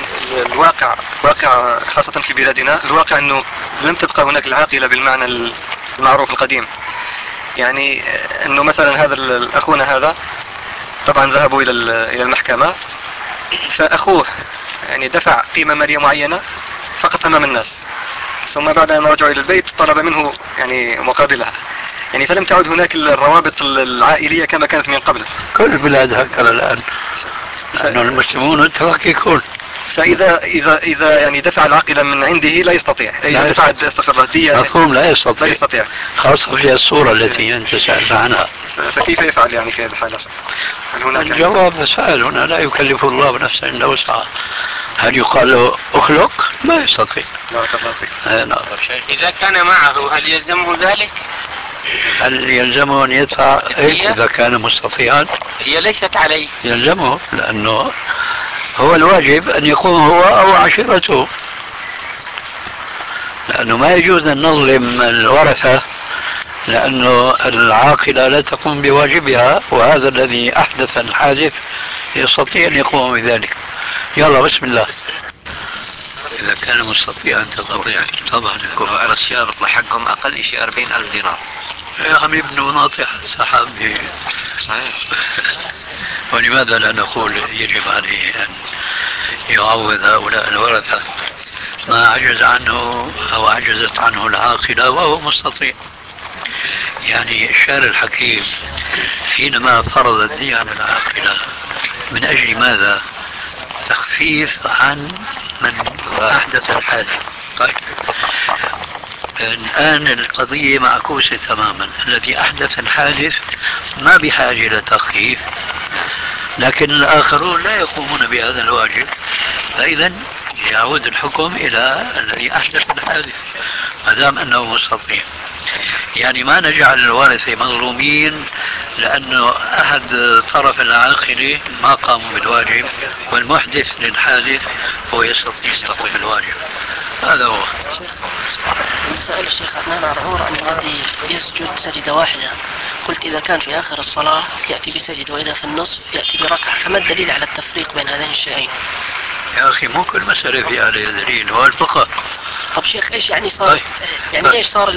الواقع خاصة في بلادنا، الواقع أنه لم تبقى هناك العاقلة بالمعنى المعروف القديم. يعني أنه مثلا هذا أخونا هذا طبعا ذهبوا إلى المحكمة، فأخوه يعني دفع قيمة مالية معينة فقط أمام الناس، ثم بعد أن رجعوا إلى البيت طلب منه يعني مقابلها. يعني فلم تعد هناك الروابط العائلية كما كانت من قبل. كل البلاد هكذا الآن، لأن المسلمون متفككون. فإذا يعني دفع العاقل من عنده لا يستطيع، إذا دفع استقرارية مفهوم لا يستطيع. لا يستطيع، خاصة في الصورة التي أنت سألت عنها. فكيف يفعل يعني في هذه الحالة؟ هل هناك الجواب سهل، هنا لا يكلف الله بنفسا إلا وسعها. هل يقال له اخلق؟ ما يستطيع. نعم. إذا كان معه هل يلزمه ذلك؟ هل يلزمه أن يدفع إذا كان مستطيعا؟ هي ليست عليه. يلزمه، لأنه هو الواجب أن يقوم هو أو عشيرته، لأنه ما يجوز أن نظلم الورثة، لأنه العاقلة لا تقوم بواجبها، وهذا الذي أحدث الحادث يستطيع أن يقوم بذلك. يلا بسم الله. إذا كان مستطيعا تستطيع طبعا يكون على الشارط لحقهم أقل شيء 40,000 دينار. يا عم ابن ناطح السحاب. صحيح. ولماذا لا نقول يجب عليه أن يعوض هؤلاء الورثة ما عجز عنه أو عجزت عنه العاقلة وهو مستطيع؟ يعني الشارع الحكيم حينما فرض الدين على العاقلة من أجل ماذا؟ تخفيف عن من أحدث الحادث. طيب الآن القضية معكوسة تماما، الذي أحدث الحادث ما بحاجة إلى تخفيف، لكن الآخرون لا يقومون بهذا الواجب، فإذا يعود الحكم إلى الذي أحدث الحادث ما دام أنه مستطيع. يعني ما نجعل الوارثة مظلومين لأنه أحد طرف العاقلة ما قاموا بالواجب، والمحدث للحادث هو يستطيع يقوم بالواجب. هذا هو. سأل الشيخ عدنان عرعور عن الذي يسجد سجدة واحدة، قلت إذا كان في آخر الصلاة يأتي بسجد، وإذا في النصف يأتي بركعة، فما الدليل على التفريق بين هذين الشيئين؟ يا أخي مو كل مسألة في عليها دليل، هو الفقه. طب شيخ إيش يعني صار؟ يعني إيش صار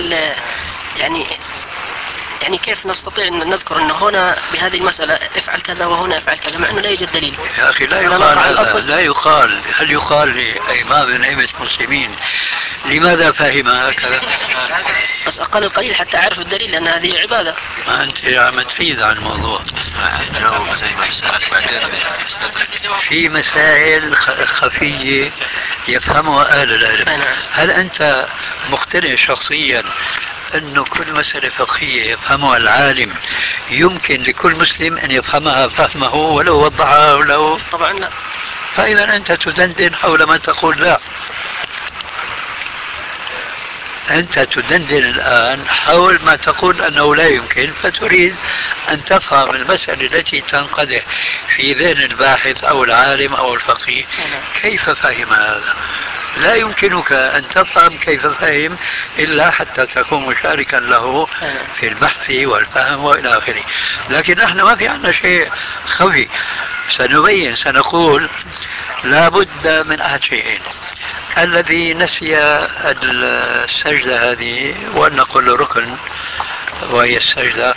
يعني كيف نستطيع أن نذكر أنه هنا بهذه المسألة افعل كذا وهنا افعل كذا مع أنه لا يوجد دليل؟ يا أخي لا يقال هذا، لا يقال. هل يقال لإمام من أئمة المسلمين لماذا فهم هكذا؟ بس أقل القليل حتى أعرف الدليل، لأن هذه عبادة. ما أنت عم تحيد عن الموضوع. جاوب زي ما يسألك بعدين في مسائل خفية يفهمها أهل العلم. هل أنت مقتنع شخصيا أنه كل مسألة فقهية يفهمها العالم يمكن لكل مسلم أن يفهمها فهمه ولو وضحها له؟ طبعا لا. فإذا أنت تدندن حول ما تقول لا. أنت تدندن الآن حول ما تقول أنه لا يمكن، فتريد أن تفهم المسألة التي تنقدح في ذهن الباحث أو العالم أو الفقيه كيف فهم هذا. لا يمكنك أن تفهم كيف فهم إلا حتى تكون مشاركا له في البحث والفهم وإلى آخره. لكن نحن ما في عندنا شيء خفي، سنبين، سنقول لا بد من أحد شيئين: الذي نسي السجدة هذه، وأن نقول ركن وهي السجدة،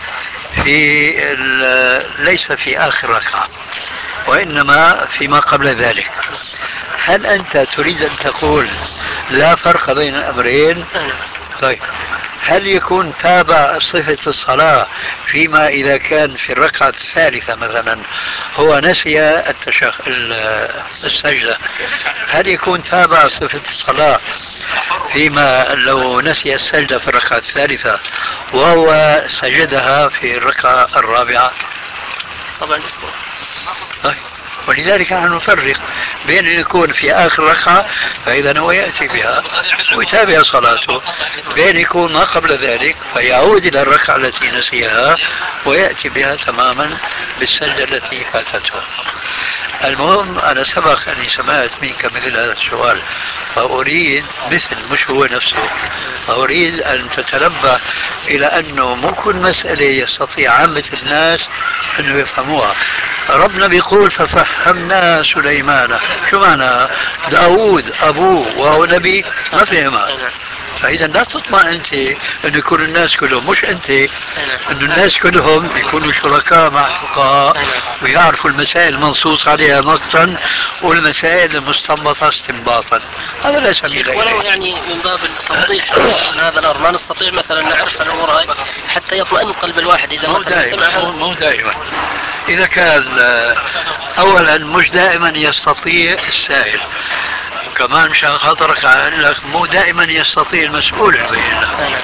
ليس في آخر ركعة وإنما فيما قبل ذلك. هل أنت تريد أن تقول لا فرق بين الأمرين؟ طيب هل يكون تابع صفة الصلاة فيما إذا كان في الركعة الثالثة مثلا هو نسي السجدة، هل يكون تابع صفة الصلاة فيما لو نسي السجدة في الركعة الثالثة وهو سجدها في الركعة الرابعة؟ طبعا. طيب ولذلك نحن نفرق بين أن يكون في آخر ركعة فإذا هو يأتي بها ويتابع صلاته، بين يكون ما قبل ذلك فيعود إلى الركعة التي نسيها ويأتي بها تماما بالسجدة التي فاتته. المهم أنا سبق أني سمعت منك مثل هذا السؤال، فأريد مش هو نفسه، فأريد أن تتنبه إلى أنه مو كل مسألة يستطيع عامة الناس أنه يفهموها. ربنا بيقول ففهمنا سليمان، شو معنى؟ داود أبوه وهو نبي ما فهمها، فإذا لا تطمع أنت أن يكون الناس كلهم، مش أنت، أن الناس كلهم يكونوا شركاء مع الفقهاء ويعرفوا المسائل المنصوص عليها نصا والمسائل المستنبطة استنباطا. هذا لا سبيل إليه. ولو يعني من باب التوضيح من هذا الأمر ما نستطيع مثلا نعرف الأمور هاي حتى يطمئن قلب الواحد إذا مو دائما. إذا كان أولا مش دائما يستطيع السائل، وكمان مشان خاطرك أقول لك مو دائما يستطيع المسؤول البين له.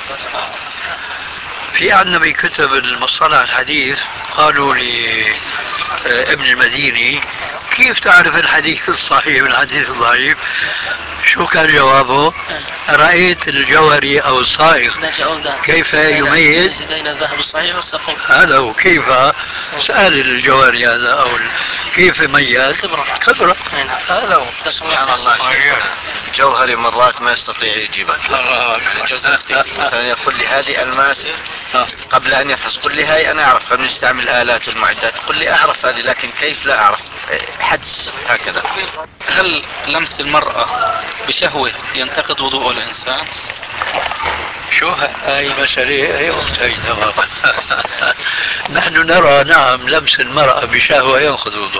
في عندنا بكتب المصطلح الحديث قالوا لابن المديني كيف تعرف الحديث الصحيح من الحديث الضعيف؟ شو كان جوابه؟ رأيت الجوهري أو الصائغ كيف يميز بين الذهب الصحيح والسقيم. هذا هو. كيف سأل الجوهري هذا أو كيف يميز؟ خبرة. هذا هو. سبحان الله. الجوهري مرات ما يستطيع يجيبك، يعني مثلا يقول لي هذه ألماس قبل أن يفحص، قل لي هاي أنا أعرف، قبل نستعمل الآلات والمعدات، قل لي أعرف هذه لكن كيف لا أعرف، حدس هكذا. هل لمس المرأة بشهوة ينتقد وضوء الإنسان؟ شو هاي مسألة؟ أيوة تمام. نحن نرى نعم لمس المرأة بشهوة ينقض وضوء،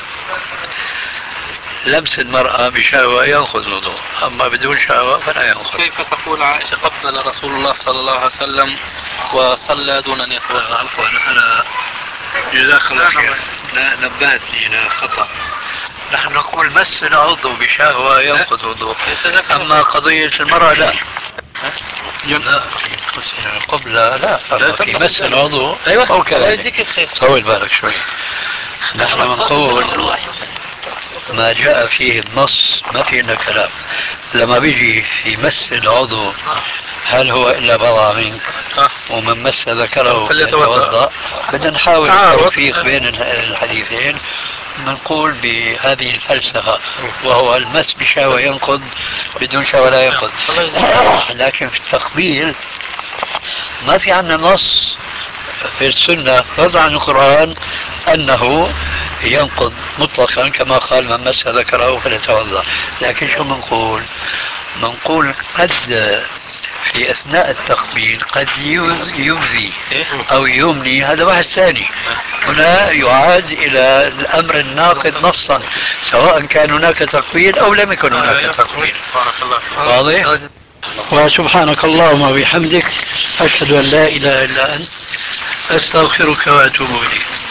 لمس المرأة بشهوة ينقض وضوء، أما بدون شهوة فلا ينقض. كيف تقول عائشة قبل رسول الله صلى الله عليه وسلم وصلى دون أن يتوضأ؟ عفوا أنا جزاك الله خير نبهتني إلى خطأ. نحن نقول مس العضو بشهوة ينقض وضوء، أما قضية المرأة لا. لا قبل لا في مس العضو. أيوة أو كذلك. طول بالك شوي. نحن نقول ما جاء فيه النص ما فيه إلا كلام. لما بيجي في مس العضو هل هو إلا بضع منك ومن مس ذكره فليتوضأ، بدنا نحاول التوفيق بين الحديثين. نقول بهذه الفلسفة وهو المس بشهوة ينقض، بدون شهوة لا ينقض. لكن في التقبيل ما في عندنا نص في السنة فرض عن القرآن أنه ينقض مطلقا كما قال من مس ذكره فليتوضأ. لكن شو منقول؟ منقول قد في أثناء التقبيل قد يؤذي أو يمني، هذا واحد ثاني. هنا يعاد إلى الأمر الناقض نصا سواء كان هناك تقبيل أو لم يكن هناك تقبيل. واضح؟ وسبحانك اللهم وبحمدك أشهد أن لا إله إلا أنت أستغفرك وأتوب إليك.